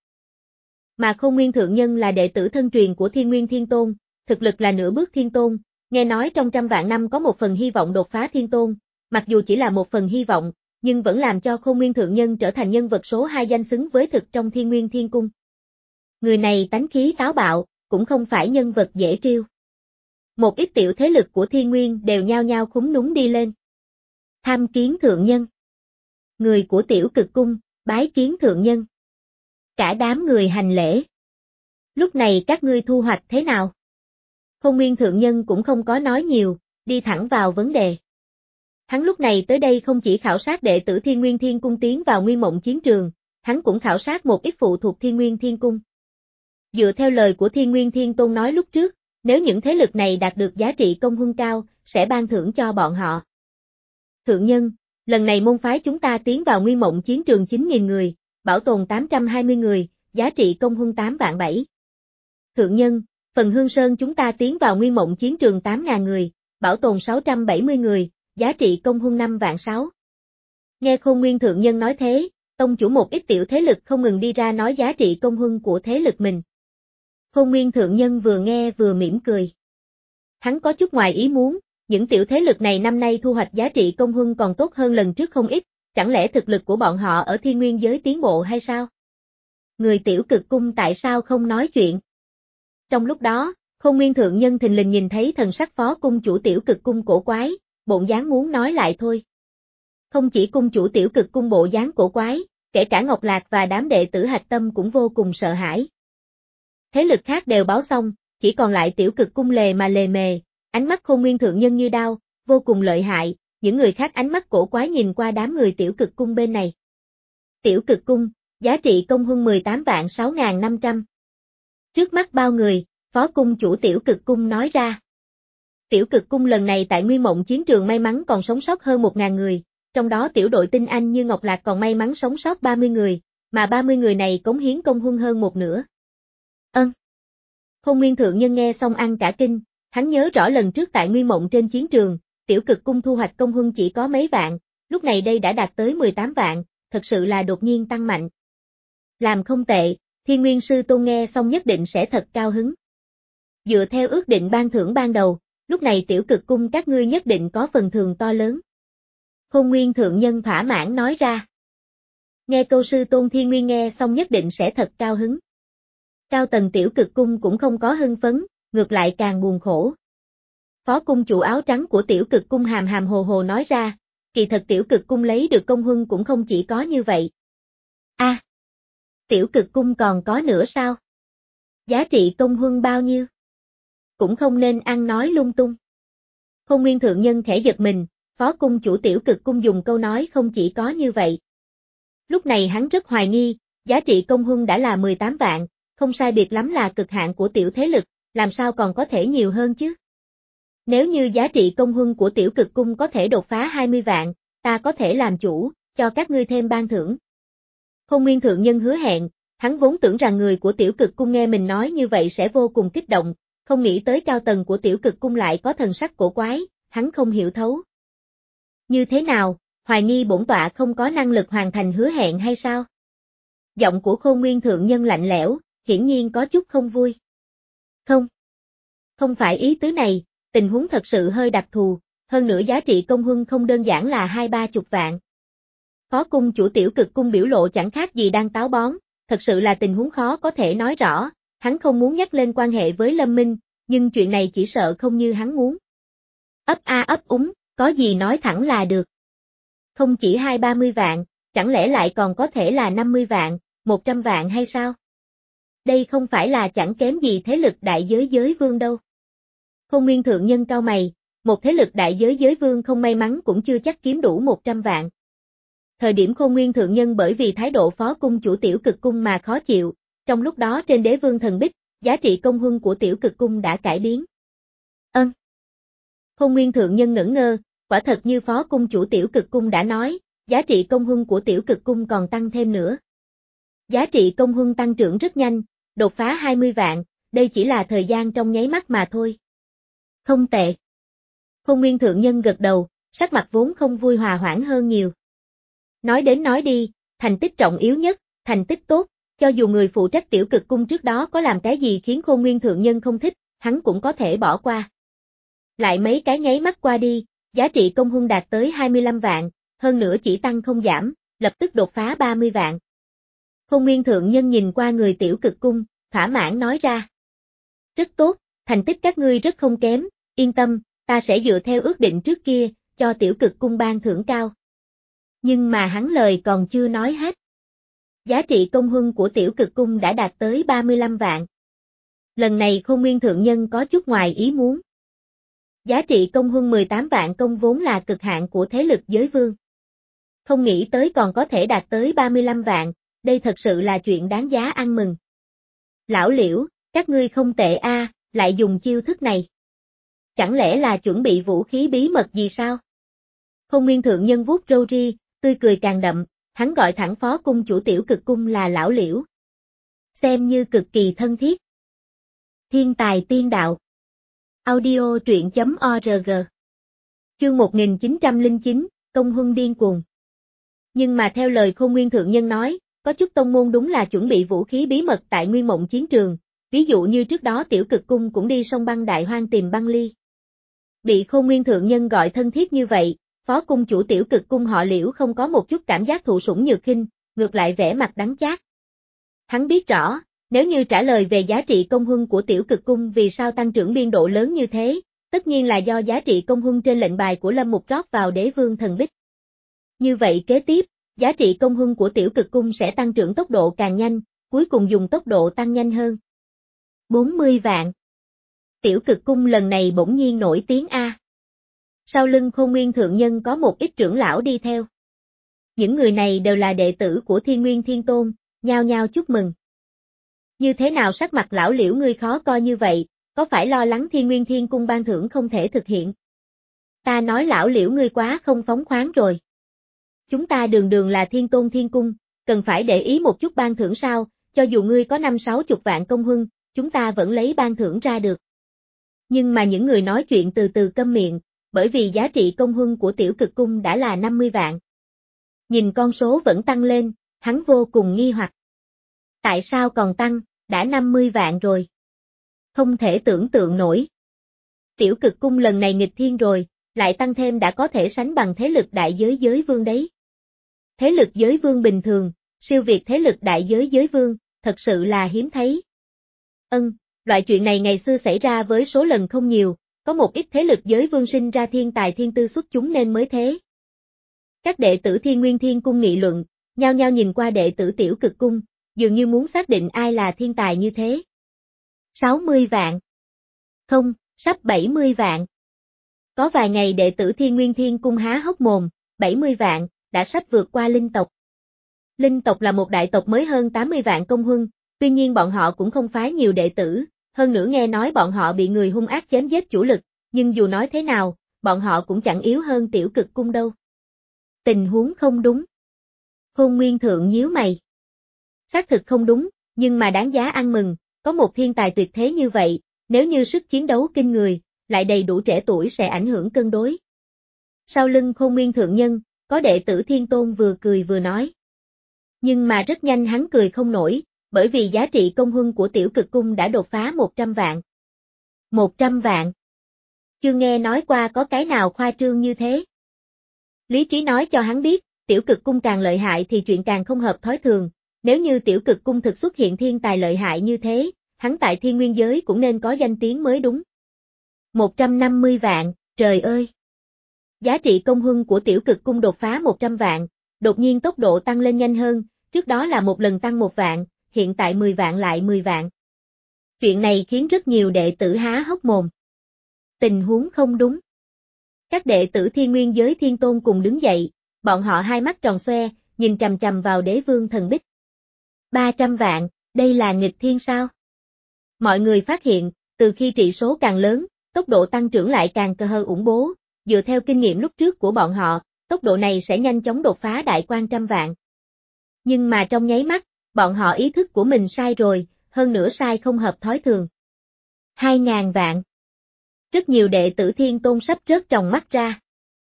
Mà Khôn Nguyên Thượng Nhân là đệ tử thân truyền của Thiên Nguyên Thiên Tôn, thực lực là nửa bước Thiên Tôn, nghe nói trong trăm vạn năm có một phần hy vọng đột phá Thiên Tôn, mặc dù chỉ là một phần hy vọng, nhưng vẫn làm cho Khôn Nguyên Thượng Nhân trở thành nhân vật số hai danh xứng với thực trong Thiên Nguyên Thiên Cung. Người này tánh khí táo bạo, cũng không phải nhân vật dễ trêu. Một ít tiểu thế lực của Thiên Nguyên đều nhao nhao khúm núm đi lên. Tham kiến Thượng Nhân. Người của Tiểu Cực Cung, bái kiến Thượng Nhân. Cả đám người hành lễ. Lúc này các ngươi thu hoạch thế nào? Khôn Nguyên Thượng Nhân cũng không có nói nhiều, đi thẳng vào vấn đề. Hắn lúc này tới đây không chỉ khảo sát đệ tử Thiên Nguyên Thiên Cung tiến vào Nguyên Mộng chiến trường, hắn cũng khảo sát một ít phụ thuộc Thiên Nguyên Thiên Cung. Dựa theo lời của Thiên Nguyên Thiên Tôn nói lúc trước, nếu những thế lực này đạt được giá trị công huân cao, sẽ ban thưởng cho bọn họ. Thượng Nhân, lần này môn phái chúng ta tiến vào Nguyên Mộng chiến trường chín nghìn người, bảo tồn tám trăm hai mươi người, giá trị công huân tám vạn bảy. Thượng Nhân, phần Hương Sơn chúng ta tiến vào Nguyên Mộng chiến trường tám nghìn người, bảo tồn sáu trăm bảy mươi người, giá trị công huân năm vạn sáu. Nghe Khôn Nguyên Thượng Nhân nói thế, tông chủ một ít tiểu thế lực không ngừng đi ra nói giá trị công huân của thế lực mình. Khôn Nguyên Thượng Nhân vừa nghe vừa mỉm cười. Hắn có chút ngoài ý muốn, những tiểu thế lực này năm nay thu hoạch giá trị công huân còn tốt hơn lần trước không ít, chẳng lẽ thực lực của bọn họ ở Thiên Nguyên giới tiến bộ hay sao? Người Tiểu Cực Cung tại sao không nói chuyện? Trong lúc đó, Khôn Nguyên Thượng Nhân thình lình nhìn thấy thần sắc phó cung chủ Tiểu Cực Cung cổ quái, bộn dáng muốn nói lại thôi. Không chỉ cung chủ Tiểu Cực Cung bộ dáng cổ quái, kể cả Ngọc Lạc và đám đệ tử hạch tâm cũng vô cùng sợ hãi. Thế lực khác đều báo xong, chỉ còn lại Tiểu Cực Cung lề mà lề mề, ánh mắt Khôn Nguyên Thượng Nhân như đao, vô cùng lợi hại, những người khác ánh mắt cổ quái nhìn qua đám người Tiểu Cực Cung bên này. Tiểu Cực Cung, giá trị công huân mười tám vạn sáu nghìn năm trăm. Trước mắt bao người, phó cung chủ Tiểu Cực Cung nói ra. Tiểu Cực Cung lần này tại Nguyên Mộng chiến trường may mắn còn sống sót hơn một nghìn người, trong đó tiểu đội tinh anh như Ngọc Lạc còn may mắn sống sót ba mươi người, mà ba mươi người này cống hiến công huân hơn một nửa. Ân. Khôn Nguyên Thượng Nhân nghe xong ăn cả kinh, hắn nhớ rõ lần trước tại Nguyên Mộng trên chiến trường, Tiểu Cực Cung thu hoạch công huân chỉ có mấy vạn, lúc này đây đã đạt tới mười tám vạn, thật sự là đột nhiên tăng mạnh. Làm không tệ, Thiên Nguyên Sư Tôn nghe xong nhất định sẽ thật cao hứng. Dựa theo ước định ban thưởng ban đầu, lúc này Tiểu Cực Cung các ngươi nhất định có phần thưởng to lớn. Khôn Nguyên Thượng Nhân thỏa mãn nói ra. Nghe câu Sư Tôn Thiên Nguyên nghe xong nhất định sẽ thật cao hứng. Cao tầng Tiểu Cực Cung cũng không có hưng phấn, ngược lại càng buồn khổ. Phó cung chủ áo trắng của Tiểu Cực Cung hàm hàm hồ hồ nói ra, kỳ thật Tiểu Cực Cung lấy được công huân cũng không chỉ có như vậy. A, à, Tiểu Cực Cung còn có nữa sao? Giá trị công huân bao nhiêu? Cũng không nên ăn nói lung tung. Khôn Nguyên Thượng Nhân khẽ giật mình, phó cung chủ Tiểu Cực Cung dùng câu nói không chỉ có như vậy. Lúc này hắn rất hoài nghi, giá trị công huân đã là mười tám vạn, không sai biệt lắm là cực hạn của tiểu thế lực, làm sao còn có thể nhiều hơn chứ? Nếu như giá trị công huân của Tiểu Cực Cung có thể đột phá hai mươi vạn, ta có thể làm chủ, cho các ngươi thêm ban thưởng. Khôn Nguyên Thượng Nhân hứa hẹn, hắn vốn tưởng rằng người của Tiểu Cực Cung nghe mình nói như vậy sẽ vô cùng kích động, không nghĩ tới cao tầng của Tiểu Cực Cung lại có thần sắc cổ quái, hắn không hiểu thấu. Như thế nào, hoài nghi bổn tọa không có năng lực hoàn thành hứa hẹn hay sao? Giọng của Khôn Nguyên Thượng Nhân lạnh lẽo, hiển nhiên có chút không vui. Không. Không phải ý tứ này, tình huống thật sự hơi đặc thù, hơn nữa giá trị công huân không đơn giản là hai ba chục vạn. Phó cung chủ Tiểu Cực Cung biểu lộ chẳng khác gì đang táo bón, thật sự là tình huống khó có thể nói rõ, hắn không muốn nhắc lên quan hệ với Lâm Minh, nhưng chuyện này chỉ sợ không như hắn muốn. Ấp a ấp úng, có gì nói thẳng là được. Không chỉ hai ba mươi vạn, chẳng lẽ lại còn có thể là năm mươi vạn, một trăm vạn hay sao? Đây không phải là chẳng kém gì thế lực đại giới giới vương đâu. Khôn Nguyên Thượng Nhân cao mày, một thế lực đại giới giới vương không may mắn cũng chưa chắc kiếm đủ một trăm vạn. Thời điểm Khôn Nguyên Thượng Nhân bởi vì thái độ phó cung chủ Tiểu Cực Cung mà khó chịu, trong lúc đó trên Đế Vương Thần Bích, giá trị công huân của Tiểu Cực Cung đã cải biến. Ân. Khôn Nguyên Thượng Nhân ngẩn ngơ, quả thật như Phó Cung chủ Tiểu Cực Cung đã nói, giá trị công huân của Tiểu Cực Cung còn tăng thêm nữa. Giá trị công huân tăng trưởng rất nhanh, đột phá hai mươi vạn, đây chỉ là thời gian trong nháy mắt mà thôi. Không tệ. Khôn Nguyên Thượng Nhân gật đầu, sắc mặt vốn không vui hòa hoãn hơn nhiều. Nói đến nói đi, thành tích trọng yếu nhất, thành tích tốt, cho dù người phụ trách Tiểu Cực Cung trước đó có làm cái gì khiến Khôn Nguyên Thượng Nhân không thích, hắn cũng có thể bỏ qua. Lại mấy cái nháy mắt qua đi, giá trị công huân đạt tới hai mươi lăm vạn, hơn nữa chỉ tăng không giảm, lập tức đột phá ba mươi vạn. Khôn Nguyên Thượng Nhân nhìn qua người Tiểu Cực Cung, thỏa mãn nói ra. Rất tốt, thành tích các ngươi rất không kém, yên tâm, ta sẽ dựa theo ước định trước kia, cho Tiểu Cực Cung ban thưởng cao. Nhưng mà hắn lời còn chưa nói hết. Giá trị công huân của Tiểu Cực Cung đã đạt tới ba mươi lăm vạn. Lần này Khôn Nguyên Thượng Nhân có chút ngoài ý muốn. Giá trị công huân mười tám vạn công vốn là cực hạn của thế lực giới vương. Không nghĩ tới còn có thể đạt tới ba mươi lăm vạn, đây thật sự là chuyện đáng giá ăn mừng. Lão Liễu, các ngươi không tệ a, lại dùng chiêu thức này. Chẳng lẽ là chuẩn bị vũ khí bí mật gì sao? Khôn Nguyên Thượng Nhân vuốt râu ri, tươi cười càng đậm, hắn gọi thẳng Phó Cung chủ Tiểu Cực Cung là Lão Liễu. Xem như cực kỳ thân thiết. Thiên tài tiên đạo. Audio truyện chấm org. Chương một nghìn chín trăm lẻ chín, công huân điên cuồng. Nhưng mà theo lời Khôn Nguyên Thượng Nhân nói, có chút tông môn đúng là chuẩn bị vũ khí bí mật tại Nguyên Mộng chiến trường, ví dụ như trước đó Tiểu Cực Cung cũng đi sông băng đại hoang tìm băng ly. Bị Khôn Nguyên Thượng Nhân gọi thân thiết như vậy, Phó Cung chủ Tiểu Cực Cung họ Liễu không có một chút cảm giác thụ sủng nhược khinh, ngược lại vẻ mặt đắng chát. Hắn biết rõ, nếu như trả lời về giá trị công huân của Tiểu Cực Cung vì sao tăng trưởng biên độ lớn như thế, tất nhiên là do giá trị công huân trên lệnh bài của Lâm Mục rót vào Đế Vương Thần Bích. Như vậy kế tiếp, giá trị công huân của Tiểu Cực Cung sẽ tăng trưởng tốc độ càng nhanh, cuối cùng dùng tốc độ tăng nhanh hơn. bốn mươi vạn. Tiểu Cực Cung lần này bỗng nhiên nổi tiếng A. Sau lưng Khôn Nguyên Thượng Nhân có một ít trưởng lão đi theo. Những người này đều là đệ tử của Thiên Nguyên Thiên Tôn, nhao nhao chúc mừng. Như thế nào sắc mặt lão Liễu ngươi khó coi như vậy, có phải lo lắng Thiên Nguyên Thiên Cung ban thưởng không thể thực hiện? Ta nói lão Liễu ngươi quá không phóng khoáng rồi. Chúng ta đường đường là Thiên Tôn Thiên Cung, cần phải để ý một chút ban thưởng sao, cho dù ngươi có năm sáu chục vạn công huân, chúng ta vẫn lấy ban thưởng ra được. Nhưng mà những người nói chuyện từ từ câm miệng, bởi vì giá trị công huân của Tiểu Cực Cung đã là năm mươi vạn. Nhìn con số vẫn tăng lên, hắn vô cùng nghi hoặc. Tại sao còn tăng, đã năm mươi vạn rồi? Không thể tưởng tượng nổi. Tiểu Cực Cung lần này nghịch thiên rồi, lại tăng thêm đã có thể sánh bằng thế lực đại giới giới vương đấy. Thế lực giới vương bình thường, siêu việt thế lực đại giới giới vương, thật sự là hiếm thấy. Ân, loại chuyện này ngày xưa xảy ra với số lần không nhiều, có một ít thế lực giới vương sinh ra thiên tài thiên tư xuất chúng nên mới thế. Các đệ tử Thiên Nguyên Thiên Cung nghị luận, nhao nhao nhìn qua đệ tử Tiểu Cực Cung, dường như muốn xác định ai là thiên tài như thế. sáu mươi vạn. Không, sắp bảy mươi vạn. Có vài ngày đệ tử Thiên Nguyên Thiên Cung há hốc mồm, bảy mươi vạn, đã sắp vượt qua linh tộc. Linh tộc là một đại tộc mới hơn tám mươi vạn công huân, tuy nhiên bọn họ cũng không phái nhiều đệ tử, hơn nữa nghe nói bọn họ bị người hung ác chém giết chủ lực, nhưng dù nói thế nào, bọn họ cũng chẳng yếu hơn Tiểu Cực Cung đâu. Tình huống không đúng. Khôn Nguyên Thượng nhíu mày. Xác thực không đúng, nhưng mà đáng giá ăn mừng, có một thiên tài tuyệt thế như vậy, nếu như sức chiến đấu kinh người, lại đầy đủ trẻ tuổi sẽ ảnh hưởng cân đối. Sau lưng Khôn Nguyên Thượng Nhân, có đệ tử Thiên Tôn vừa cười vừa nói. Nhưng mà rất nhanh hắn cười không nổi, bởi vì giá trị công huân của Tiểu Cực Cung đã đột phá một trăm vạn. một trăm vạn. Chưa nghe nói qua có cái nào khoa trương như thế. Lý trí nói cho hắn biết, Tiểu Cực Cung càng lợi hại thì chuyện càng không hợp thói thường, nếu như Tiểu Cực Cung thực xuất hiện thiên tài lợi hại như thế, hắn tại thiên nguyên giới cũng nên có danh tiếng mới đúng. một trăm năm mươi vạn, trời ơi! Giá trị công huân của Tiểu Cực Cung đột phá một trăm vạn, đột nhiên tốc độ tăng lên nhanh hơn, trước đó là một lần tăng một vạn, hiện tại mười vạn lại mười vạn. Chuyện này khiến rất nhiều đệ tử há hốc mồm. Tình huống không đúng. Các đệ tử Thiên Nguyên giới Thiên Tôn cùng đứng dậy, bọn họ hai mắt tròn xoe, nhìn chằm chằm vào Đế Vương Thần Bích. ba trăm vạn, đây là nghịch thiên sao? Mọi người phát hiện, từ khi trị số càng lớn, tốc độ tăng trưởng lại càng cơ hơ ủng bố, dựa theo kinh nghiệm lúc trước của bọn họ, tốc độ này sẽ nhanh chóng đột phá đại quan trăm vạn. Nhưng mà trong nháy mắt, bọn họ ý thức của mình sai rồi, hơn nữa sai không hợp thói thường. Hai ngàn vạn. Rất nhiều đệ tử Thiên Tôn sắp rớt tròng mắt ra.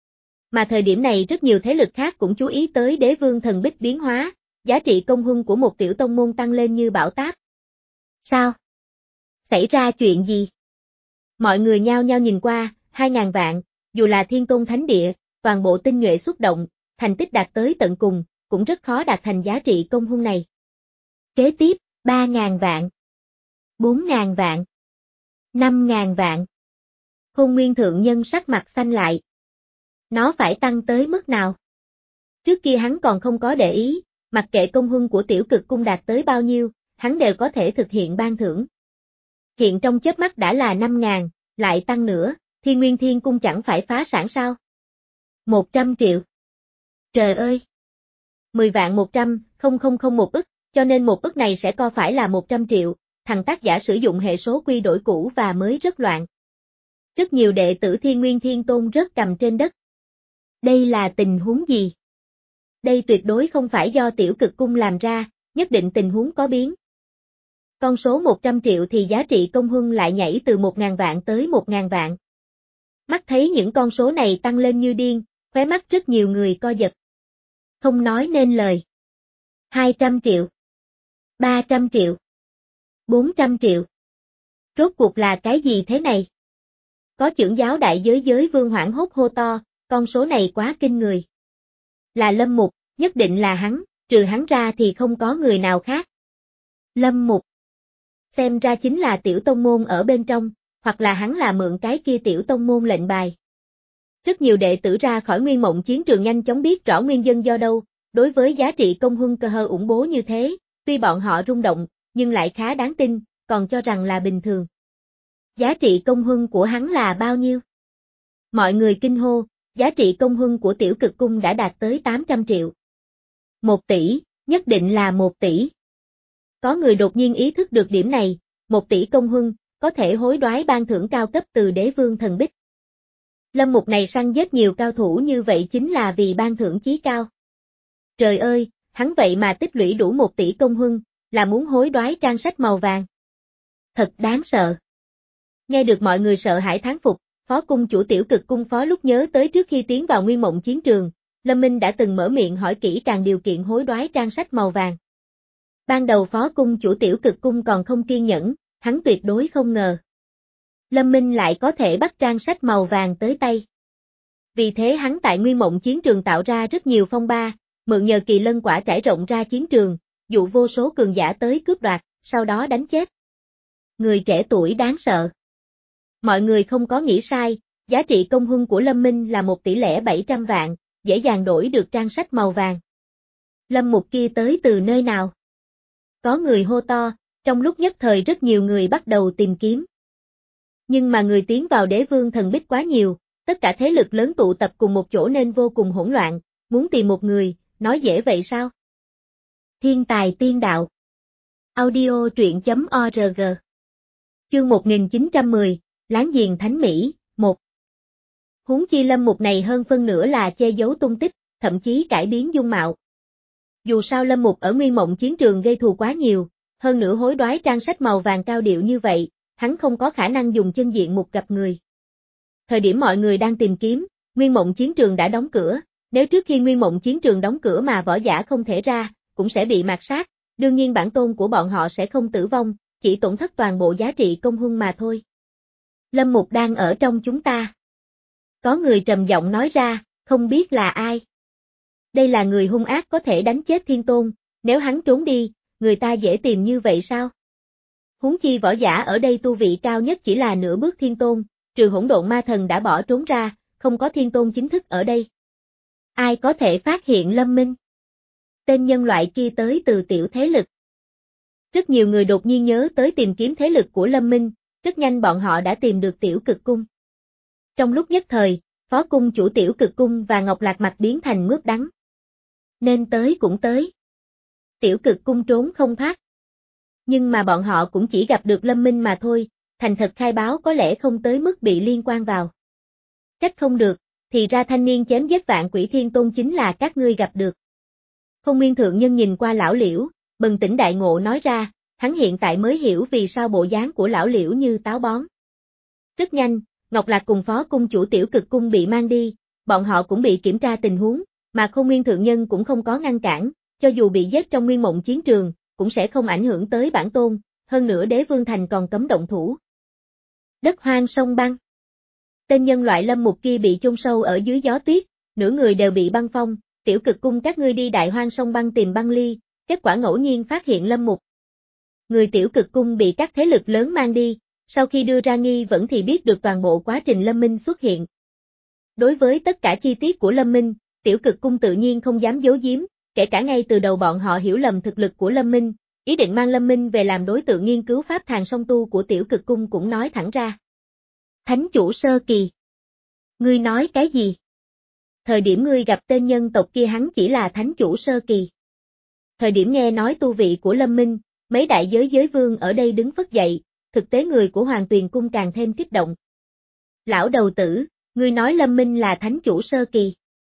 Mà thời điểm này rất nhiều thế lực khác cũng chú ý tới Đế Vương Thần Bích biến hóa, giá trị công huân của một tiểu tông môn tăng lên như bão táp. Sao? Xảy ra chuyện gì? Mọi người nhao nhao nhìn qua, hai ngàn vạn, dù là Thiên Tôn Thánh Địa, toàn bộ tinh nhuệ xuất động, thành tích đạt tới tận cùng, cũng rất khó đạt thành giá trị công huân này. Kế tiếp, ba ngàn vạn, bốn ngàn vạn, năm ngàn vạn. Khôn Nguyên Thượng Nhân sắc mặt xanh lại. Nó phải tăng tới mức nào? Trước kia hắn còn không có để ý, mặc kệ công huân của tiểu cực cung đạt tới bao nhiêu, hắn đều có thể thực hiện ban thưởng. Hiện trong chớp mắt đã là năm ngàn, lại tăng nữa, Thiên Nguyên Thiên Cung chẳng phải phá sản sao? Một trăm triệu. Trời ơi! Mười vạn một trăm, không không không một ức, cho nên một ức này sẽ co phải là một trăm triệu, thằng tác giả sử dụng hệ số quy đổi cũ và mới rất loạn. Rất nhiều đệ tử Thiên Nguyên Thiên Tôn rớt cầm trên đất. Đây là tình huống gì? Đây tuyệt đối không phải do tiểu cực cung làm ra, nhất định tình huống có biến. Con số một trăm triệu thì giá trị công huân lại nhảy từ một ngàn vạn tới một ngàn vạn. Mắt thấy những con số này tăng lên như điên, khóe mắt rất nhiều người co giật. Không nói nên lời. hai trăm triệu. ba trăm triệu. bốn trăm triệu. Rốt cuộc là cái gì thế này? Có chưởng giáo đại giới giới vương hoảng hốt hô to, con số này quá kinh người. Là Lâm Mục, nhất định là hắn, trừ hắn ra thì không có người nào khác. Lâm Mục. Xem ra chính là tiểu tông môn ở bên trong, hoặc là hắn là mượn cái kia tiểu tông môn lệnh bài. Rất nhiều đệ tử ra khỏi Nguyên Mộng chiến trường nhanh chóng biết rõ nguyên nhân do đâu, đối với giá trị công huân cơ hơ ủng bố như thế, tuy bọn họ rung động, nhưng lại khá đáng tin, còn cho rằng là bình thường. Giá trị công huân của hắn là bao nhiêu? Mọi người kinh hô, giá trị công huân của tiểu cực cung đã đạt tới tám trăm triệu. Một tỷ, nhất định là một tỷ. Có người đột nhiên ý thức được điểm này, một tỷ công huân, có thể hối đoái ban thưởng cao cấp từ Đế Vương Thần Bích. Lâm Mục này săn giết nhiều cao thủ như vậy chính là vì ban thưởng chí cao. Trời ơi, hắn vậy mà tích lũy đủ một tỷ công huân, là muốn hối đoái trang sách màu vàng. Thật đáng sợ. Nghe được mọi người sợ hãi thán phục, Phó cung chủ tiểu cực cung phó lúc nhớ tới trước khi tiến vào Nguyên Mộng chiến trường, Lâm Minh đã từng mở miệng hỏi kỹ càng điều kiện hối đoái trang sách màu vàng. Ban đầu Phó cung chủ tiểu cực cung còn không kiên nhẫn, hắn tuyệt đối không ngờ. Lâm Minh lại có thể bắt trang sách màu vàng tới tay. Vì thế hắn tại Nguyên Mộng chiến trường tạo ra rất nhiều phong ba, mượn nhờ kỳ lân quả trải rộng ra chiến trường, dụ vô số cường giả tới cướp đoạt, sau đó đánh chết. Người trẻ tuổi đáng sợ. Mọi người không có nghĩ sai, giá trị công huân của Lâm Minh là một tỷ lẻ bảy trăm vạn, dễ dàng đổi được trang sách màu vàng. Lâm Mục kia tới từ nơi nào? Có người hô to, trong lúc nhất thời rất nhiều người bắt đầu tìm kiếm. Nhưng mà người tiến vào Đế Vương Thần Bích quá nhiều, tất cả thế lực lớn tụ tập cùng một chỗ nên vô cùng hỗn loạn, muốn tìm một người, nói dễ vậy sao? Thiên tài tiên đạo. Audio truyện chấm org. Chương một nghìn chín trăm mười, Láng giềng Thánh Mỹ, một. Huống chi Lâm Mục này hơn phân nửa là che giấu tung tích, thậm chí cải biến dung mạo. Dù sao Lâm Mục ở Nguyên Mộng chiến trường gây thù quá nhiều, hơn nữa hối đoái trang sách màu vàng cao điệu như vậy, hắn không có khả năng dùng chân diện mục gặp người. Thời điểm mọi người đang tìm kiếm, Nguyên Mộng chiến trường đã đóng cửa, nếu trước khi Nguyên Mộng chiến trường đóng cửa mà võ giả không thể ra, cũng sẽ bị mạt sát, đương nhiên bản tôn của bọn họ sẽ không tử vong, chỉ tổn thất toàn bộ giá trị công huân mà thôi. Lâm Mục đang ở trong chúng ta. Có người trầm giọng nói ra, không biết là ai. Đây là người hung ác có thể đánh chết thiên tôn, nếu hắn trốn đi, người ta dễ tìm như vậy sao? Huống chi võ giả ở đây tu vị cao nhất chỉ là nửa bước thiên tôn, trừ hỗn độn ma thần đã bỏ trốn ra, không có thiên tôn chính thức ở đây. Ai có thể phát hiện Lâm Minh? Tên nhân loại kia tới từ tiểu thế lực. Rất nhiều người đột nhiên nhớ tới tìm kiếm thế lực của Lâm Minh, rất nhanh bọn họ đã tìm được tiểu cực cung. Trong lúc nhất thời, phó cung chủ tiểu cực cung và Ngọc Lạc mặt biến thành mướp đắng. Nên tới cũng tới. Tiểu cực cung trốn không thoát. Nhưng mà bọn họ cũng chỉ gặp được Lâm Minh mà thôi, thành thật khai báo có lẽ không tới mức bị liên quan vào. Trách không được, thì ra thanh niên chém giết Vạn Quỷ Thiên Tôn chính là các ngươi gặp được. Không Nguyên thượng nhân nhìn qua lão Liễu, bừng tỉnh đại ngộ nói ra, hắn hiện tại mới hiểu vì sao bộ dáng của lão Liễu như táo bón. Rất nhanh, Ngọc Lạc cùng phó cung chủ Tiểu Cực Cung bị mang đi, bọn họ cũng bị kiểm tra tình huống, mà Không Nguyên thượng nhân cũng không có ngăn cản, cho dù bị giết trong Nguyên Mộng chiến trường, cũng sẽ không ảnh hưởng tới bản tôn, hơn nữa Đế Vương Thành còn cấm động thủ. Đất hoang sông băng. Tên nhân loại lâm mục kia bị chôn sâu ở dưới gió tuyết, nửa người đều bị băng phong, Tiểu Cực Cung các ngươi đi đại hoang sông băng tìm băng ly, kết quả ngẫu nhiên phát hiện lâm mục. Người Tiểu Cực Cung bị các thế lực lớn mang đi, sau khi đưa ra nghi vẫn thì biết được toàn bộ quá trình Lâm Minh xuất hiện. Đối với tất cả chi tiết của Lâm Minh, Tiểu Cực Cung tự nhiên không dám giấu giếm, kể cả ngay từ đầu bọn họ hiểu lầm thực lực của Lâm Minh, ý định mang Lâm Minh về làm đối tượng nghiên cứu pháp thàn song tu của Tiểu Cực Cung cũng nói thẳng ra. Thánh chủ sơ kỳ. Ngươi nói cái gì? Thời điểm ngươi gặp tên nhân tộc kia hắn chỉ là thánh chủ sơ kỳ. Thời điểm nghe nói tu vị của Lâm Minh, mấy đại giới giới vương ở đây đứng phất dậy, thực tế người của Hoàng Tuyền Cung càng thêm kích động. Lão đầu tử, ngươi nói Lâm Minh là thánh chủ sơ kỳ.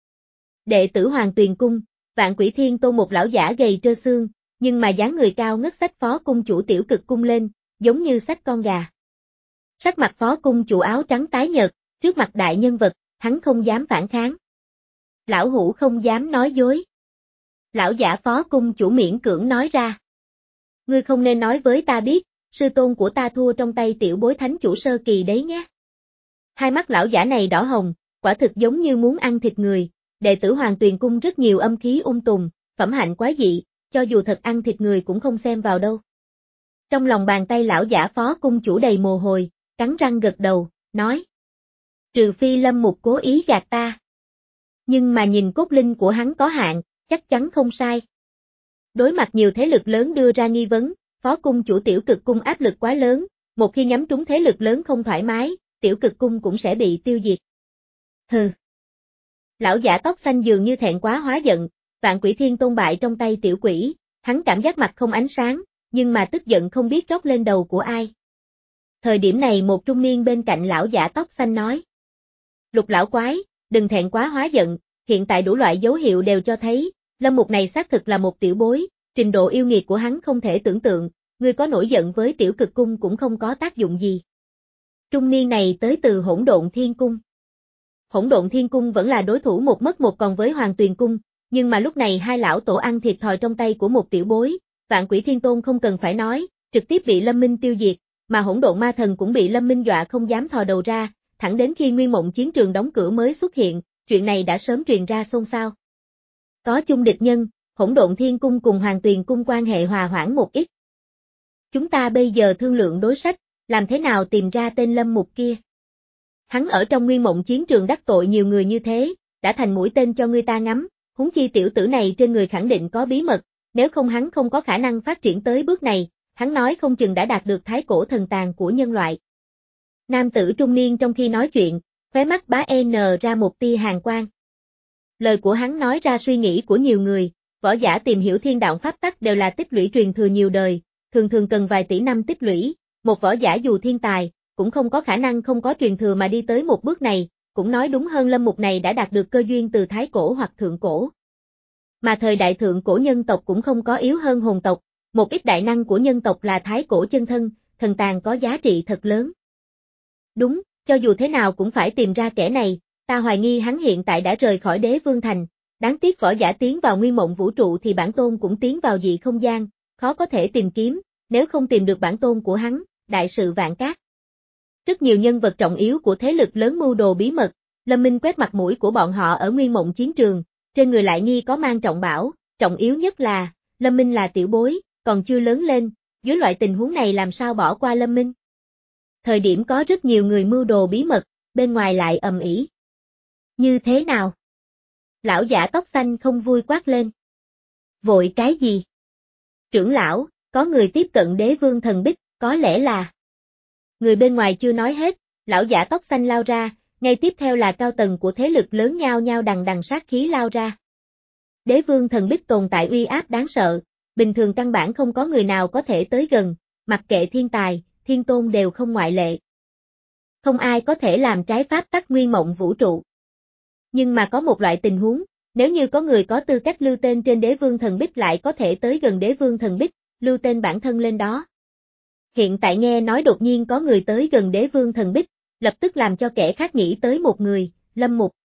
Đệ tử Hoàng Tuyền Cung, Vạn Quỷ Thiên Tôn một lão giả gầy trơ xương, nhưng mà dáng người cao ngất xách phó cung chủ Tiểu Cực Cung lên, giống như xách con gà. Sắc mặt phó cung chủ áo trắng tái nhợt, trước mặt đại nhân vật, hắn không dám phản kháng. Lão hủ không dám nói dối. Lão giả phó cung chủ miễn cưỡng nói ra. Ngươi không nên nói với ta biết, sư tôn của ta thua trong tay tiểu bối thánh chủ sơ kỳ đấy nhé. Hai mắt lão giả này đỏ hồng, quả thực giống như muốn ăn thịt người, đệ tử Hoàng Tuyền Cung rất nhiều âm khí ung tùm, phẩm hạnh quá dị, cho dù thật ăn thịt người cũng không xem vào đâu. Trong lòng bàn tay lão giả phó cung chủ đầy mồ hôi, cắn răng gật đầu, nói. Trừ phi Lâm Mục cố ý gạt ta. Nhưng mà nhìn cốt linh của hắn có hạn, chắc chắn không sai. Đối mặt nhiều thế lực lớn đưa ra nghi vấn, phó cung chủ Tiểu Cực Cung áp lực quá lớn, một khi nhắm trúng thế lực lớn không thoải mái, Tiểu Cực Cung cũng sẽ bị tiêu diệt. Hừ. Lão giả tóc xanh dường như thẹn quá hóa giận, Vạn Quỷ Thiên Tôn bại trong tay tiểu quỷ, hắn cảm giác mặt không ánh sáng, nhưng mà tức giận không biết rót lên đầu của ai. Thời điểm này một trung niên bên cạnh lão giả tóc xanh nói. Lục lão quái, đừng thẹn quá hóa giận, hiện tại đủ loại dấu hiệu đều cho thấy, Lâm Mục này xác thực là một tiểu bối, trình độ yêu nghiệt của hắn không thể tưởng tượng, ngươi có nổi giận với Tiểu Cực Cung cũng không có tác dụng gì. Trung niên này tới từ Hỗn Độn Thiên Cung. Hỗn Độn Thiên Cung vẫn là đối thủ một mất một còn với Hoàng Tuyền Cung, nhưng mà lúc này hai lão tổ ăn thiệt thòi trong tay của một tiểu bối, Vạn Quỷ Thiên Tôn không cần phải nói, trực tiếp bị Lâm Minh tiêu diệt, mà Hỗn Độn Ma Thần cũng bị Lâm Minh dọa không dám thò đầu ra, thẳng đến khi Nguyên Mộng chiến trường đóng cửa mới xuất hiện, chuyện này đã sớm truyền ra xôn xao. Có chung địch nhân, Hỗn Độn Thiên Cung cùng Hoàng Tuyền Cung quan hệ hòa hoãn một ít. Chúng ta bây giờ thương lượng đối sách, làm thế nào tìm ra tên Lâm Mục kia? Hắn ở trong Nguyên Mộng chiến trường đắc tội nhiều người như thế, đã thành mũi tên cho người ta ngắm, huống chi tiểu tử này trên người khẳng định có bí mật, nếu không hắn không có khả năng phát triển tới bước này, hắn nói không chừng đã đạt được thái cổ thần tàng của nhân loại. Nam tử trung niên trong khi nói chuyện, khóe mắt bá n ra một tia hàn quang. Lời của hắn nói ra suy nghĩ của nhiều người, võ giả tìm hiểu thiên đạo pháp tắc đều là tích lũy truyền thừa nhiều đời, thường thường cần vài tỷ năm tích lũy, một võ giả dù thiên tài, cũng không có khả năng không có truyền thừa mà đi tới một bước này, cũng nói đúng hơn Lâm Mục này đã đạt được cơ duyên từ thái cổ hoặc thượng cổ. Mà thời đại thượng cổ nhân tộc cũng không có yếu hơn hồn tộc, một ít đại năng của nhân tộc là thái cổ chân thân, thần tàng có giá trị thật lớn. Đúng, cho dù thế nào cũng phải tìm ra kẻ này, ta hoài nghi hắn hiện tại đã rời khỏi Đế Vương Thành, đáng tiếc võ giả tiến vào Nguyên Mộng vũ trụ thì bản tôn cũng tiến vào dị không gian, khó có thể tìm kiếm, nếu không tìm được bản tôn của hắn, đại sự vạn cát. Rất nhiều nhân vật trọng yếu của thế lực lớn mưu đồ bí mật, Lâm Minh quét mặt mũi của bọn họ ở Nguyên Mộng chiến trường, trên người lại nghi có mang trọng bảo, trọng yếu nhất là, Lâm Minh là tiểu bối, còn chưa lớn lên, dưới loại tình huống này làm sao bỏ qua Lâm Minh. Thời điểm có rất nhiều người mưu đồ bí mật, bên ngoài lại ầm ĩ. Như thế nào? Lão giả tóc xanh không vui quát lên. Vội cái gì? Trưởng lão, có người tiếp cận Đế Vương Thần Bích, có lẽ là... Người bên ngoài chưa nói hết, lão giả tóc xanh lao ra, ngay tiếp theo là cao tầng của thế lực lớn nhao nhao đằng đằng sát khí lao ra. Đế Vương Thần Bích tồn tại uy áp đáng sợ, bình thường căn bản không có người nào có thể tới gần, mặc kệ thiên tài, thiên tôn đều không ngoại lệ. Không ai có thể làm trái pháp tắc nguyên mộng vũ trụ. Nhưng mà có một loại tình huống, nếu như có người có tư cách lưu tên trên đế vương thần bích lại có thể tới gần đế vương thần bích, lưu tên bản thân lên đó. Hiện tại nghe nói đột nhiên có người tới gần đế vương thần bích, lập tức làm cho kẻ khác nghĩ tới một người, Lâm Mục.